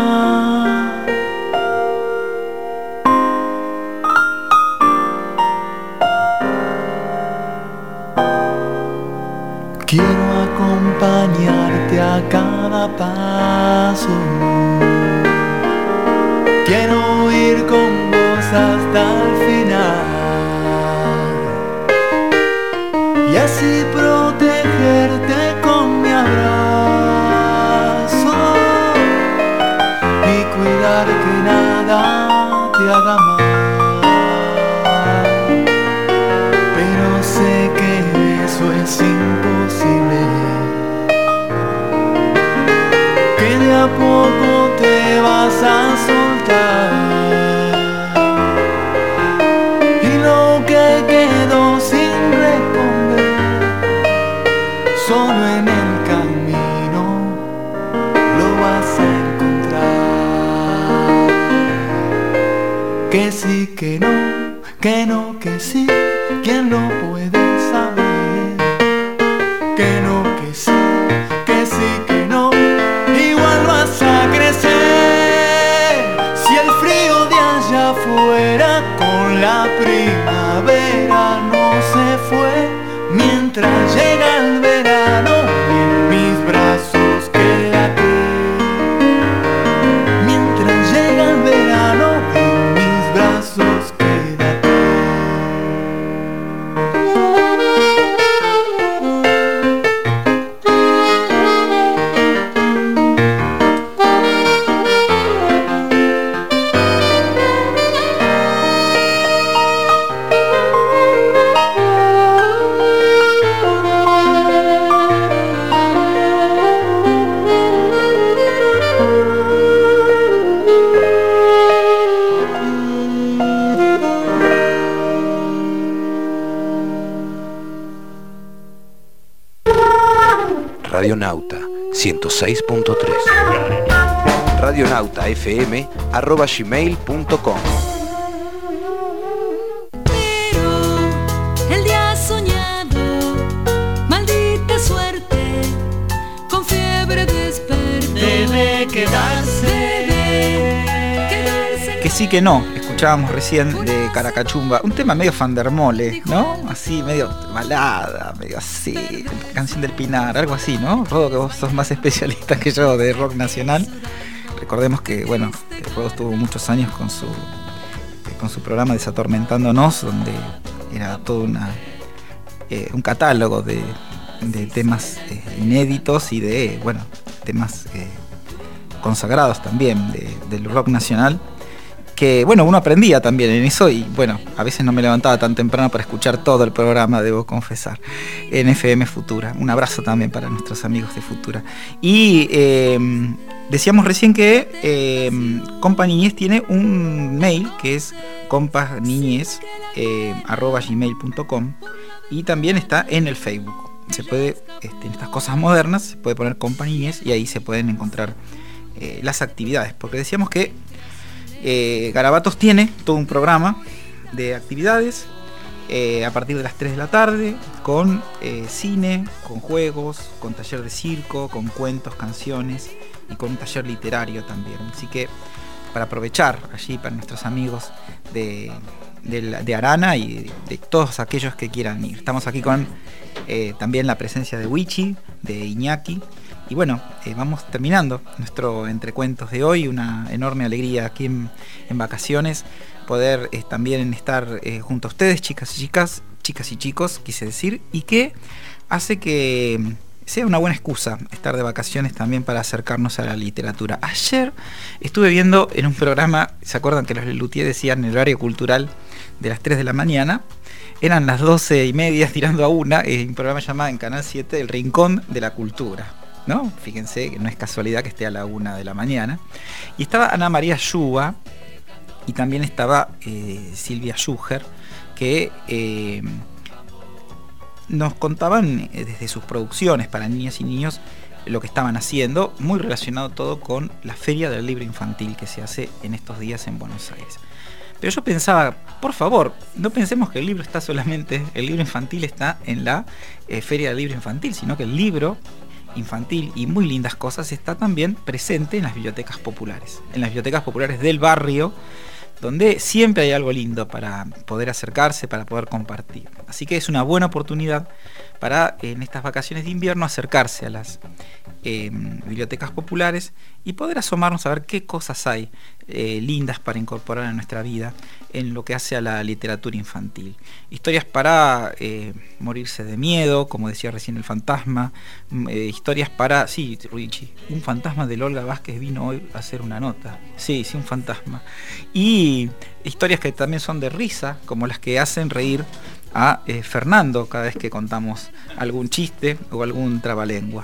Quiero acompañarte a cada paso, quiero ir con vos hasta el final y así protegerte con mi abrazo y cuidar que nada te haga mal. Pero sé que eso es imposible, que de a poco te vas a soltar y lo que quedó sin responder solo en el camino lo vas a encontrar. Que sí, que no, que no, que sí, ¿quién lo puede saber? Que no, que sí, que sí, que no, igual vas a crecer. Si el frío de allá afuera con la primavera no se fue, mientras llega el verano en mis brazos quédate. Mientras llega el verano en mis brazos quédate. Radionauta ciento seis punto tres. radionautafm arroba gmail punto com. Pero el día soñado, maldita suerte, confía de quedarse. Que sí que no, escuchábamos recién de Caracachumba, un tema medio fandermole, ¿no? Así, medio balada, medio así, canción del Pinar, algo así, ¿no? Rodo, que vos sos más especialista que yo de rock nacional. Recordemos que, bueno, Rodo estuvo muchos años con su con su programa Desatormentándonos, donde era todo una eh, un catálogo de, de temas eh, inéditos y de, bueno, temas eh, consagrados también de, del rock nacional. Que bueno, uno aprendía también en eso y bueno, a veces no me levantaba tan temprano para escuchar todo el programa, debo confesar, en F M Futura. Un abrazo también para nuestros amigos de Futura. Y eh, decíamos recién que eh, Compa Niñez tiene un mail que es compasniñez eh, arroba gmail punto com y también está en el Facebook. Se puede, este, en estas cosas modernas, se puede poner Compa Niñez y ahí se pueden encontrar eh, las actividades, porque decíamos que Eh, Garabatos tiene todo un programa de actividades eh, a partir de las tres de la tarde, con eh, cine, con juegos, con taller de circo, con cuentos, canciones y con un taller literario también. Así que para aprovechar allí para nuestros amigos de, de, de Arana y de, de todos aquellos que quieran ir. Estamos aquí con eh, también la presencia de Wichi, de Iñaki. Y bueno, eh, vamos terminando nuestro entrecuentos de hoy. Una enorme alegría aquí en, en vacaciones poder eh, también estar eh, junto a ustedes, chicas y chicas, chicas y chicos, quise decir, y que hace que sea una buena excusa estar de vacaciones también para acercarnos a la literatura. Ayer estuve viendo en un programa, ¿se acuerdan que los Lelutier decían el horario cultural de las tres de la mañana? Eran las doce y media tirando a una, eh, un programa llamado en Canal siete El Rincón de la Cultura, ¿no? Fíjense que no es casualidad que esté a la una de la mañana. Y estaba Ana María Yuba y también estaba eh, Silvia Schuger, que eh, nos contaban eh, desde sus producciones para niñas y niños lo que estaban haciendo, muy relacionado todo con la Feria del Libro Infantil que se hace en estos días en Buenos Aires. Pero yo pensaba, por favor, no pensemos que el libro está solamente, el libro infantil está en la eh, Feria del Libro Infantil, sino que el libro infantil y muy lindas cosas está también presente en las bibliotecas populares, en las bibliotecas populares del barrio, donde siempre hay algo lindo para poder acercarse, para poder compartir. Así que es una buena oportunidad para en estas vacaciones de invierno acercarse a las eh, bibliotecas populares y poder asomarnos a ver qué cosas hay eh, lindas para incorporar a nuestra vida en lo que hace a la literatura infantil. Historias para eh, morirse de miedo, como decía recién el fantasma, eh, historias para... Sí, Richie, un fantasma de Olga Vázquez vino hoy a hacer una nota. Sí, sí, un fantasma. Y historias que también son de risa, como las que hacen reír a eh, Fernando cada vez que contamos algún chiste o algún trabalengua.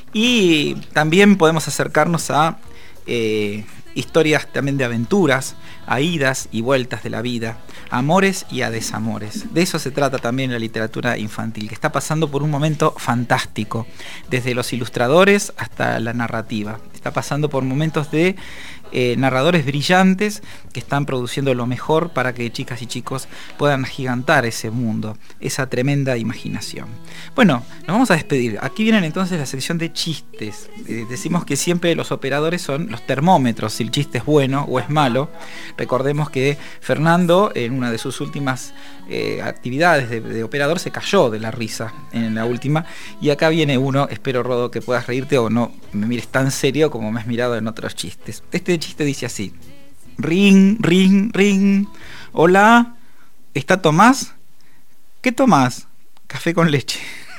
Y también podemos acercarnos a eh, historias también de aventuras, a idas y vueltas de la vida, a amores y a desamores. De eso se trata también la literatura infantil, que está pasando por un momento fantástico, desde los ilustradores hasta la narrativa. Está pasando por momentos de eh, narradores brillantes que están produciendo lo mejor para que chicas y chicos puedan agigantar ese mundo, esa tremenda imaginación. Bueno, nos vamos a despedir. Aquí vienen entonces la sección de chistes. Eh, decimos que siempre los operadores son los termómetros, si el chiste es bueno o es malo. Recordemos que Fernando, en una de sus últimas eh, actividades de, de operador, se cayó de la risa en la última. Y acá viene uno, espero, Rodo, que puedas reírte o no me mires tan serio como me has mirado en otros chistes. Este chiste dice así: ring, ring, ring. Hola, ¿está Tomás? ¿Qué tomás? Café con leche.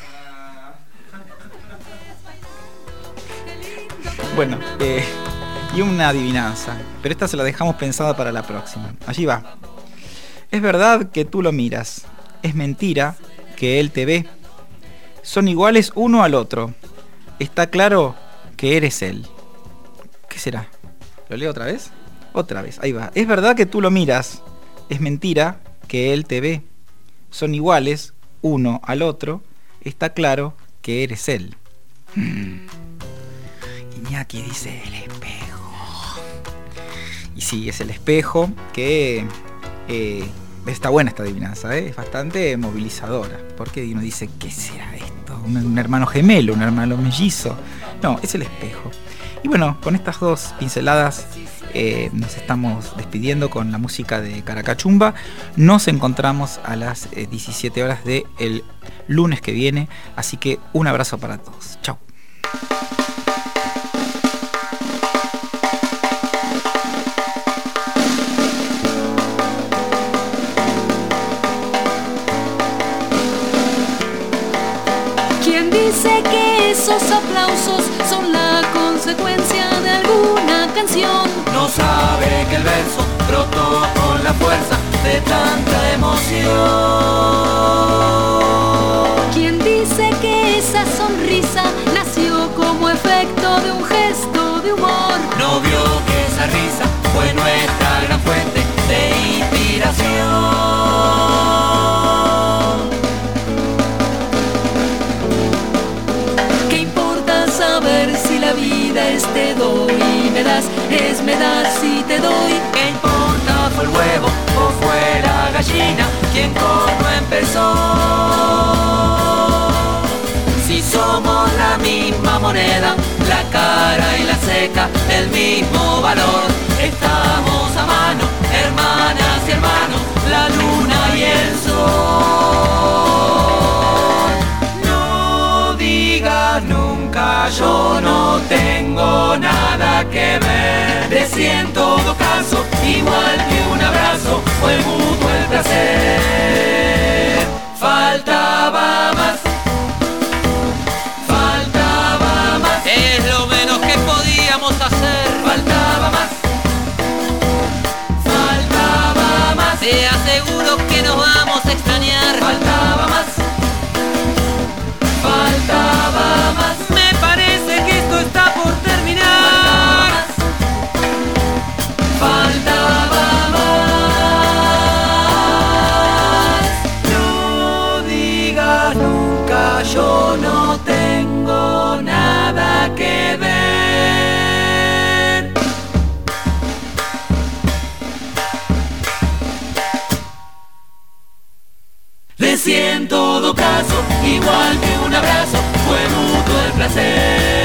Bueno, eh, y una adivinanza, pero esta se la dejamos pensada para la próxima. Allí va. Es verdad que tú lo miras, es mentira que él te ve. Son iguales uno al otro. Está claro que eres él. ¿Qué será? ¿Lo leo otra vez? Otra vez, ahí va. Es verdad que tú lo miras, es mentira que él te ve. Son iguales uno al otro. Está claro que eres él. Hmm. Iñaki dice el espejo. Y sí, es el espejo que eh, está buena esta adivinanza, ¿eh? Es bastante movilizadora. Porque uno dice, ¿qué será esto? ¿Un, un hermano gemelo? ¿Un hermano mellizo? No, es el espejo. Y bueno, con estas dos pinceladas eh, nos estamos despidiendo con la música de Caracachumba. Nos encontramos a las eh, diecisiete horas del lunes que viene, así que un abrazo para todos. Chau. ¿Quién dice que esos aplausos son la consecuencia de alguna canción? No sabe que el verso brotó con la fuerza de tanta emoción. ¿Quién dice que esa sonrisa nació como efecto de un gesto de humor? No vio que esa risa fue nuestra gran fuente de inspiración. ¿Qué importa saber si la vida es te doy y me das, es me das si te doy? ¿Qué importa fue el huevo o fue la gallina quien cómo empezó? Si somos la misma moneda, la cara y la seca, el mismo valor. Estamos a mano, hermanas y hermanos, la luna y el sol. No digas nunca yo no tengo nada que ver. Decía en todo caso, igual que un abrazo, fue mutuo el placer. Faltaba más. Es lo menos que podíamos hacer. Faltaba más. Faltaba más. Te aseguro que nos vamos a extrañar. Faltaba más. Faltaba más. Me parece que esto está por terminar. Faltaba más. No digas nunca yo no tengo nada que ver. Decía en todo caso, igual que un abrazo, fue mutuo el placer.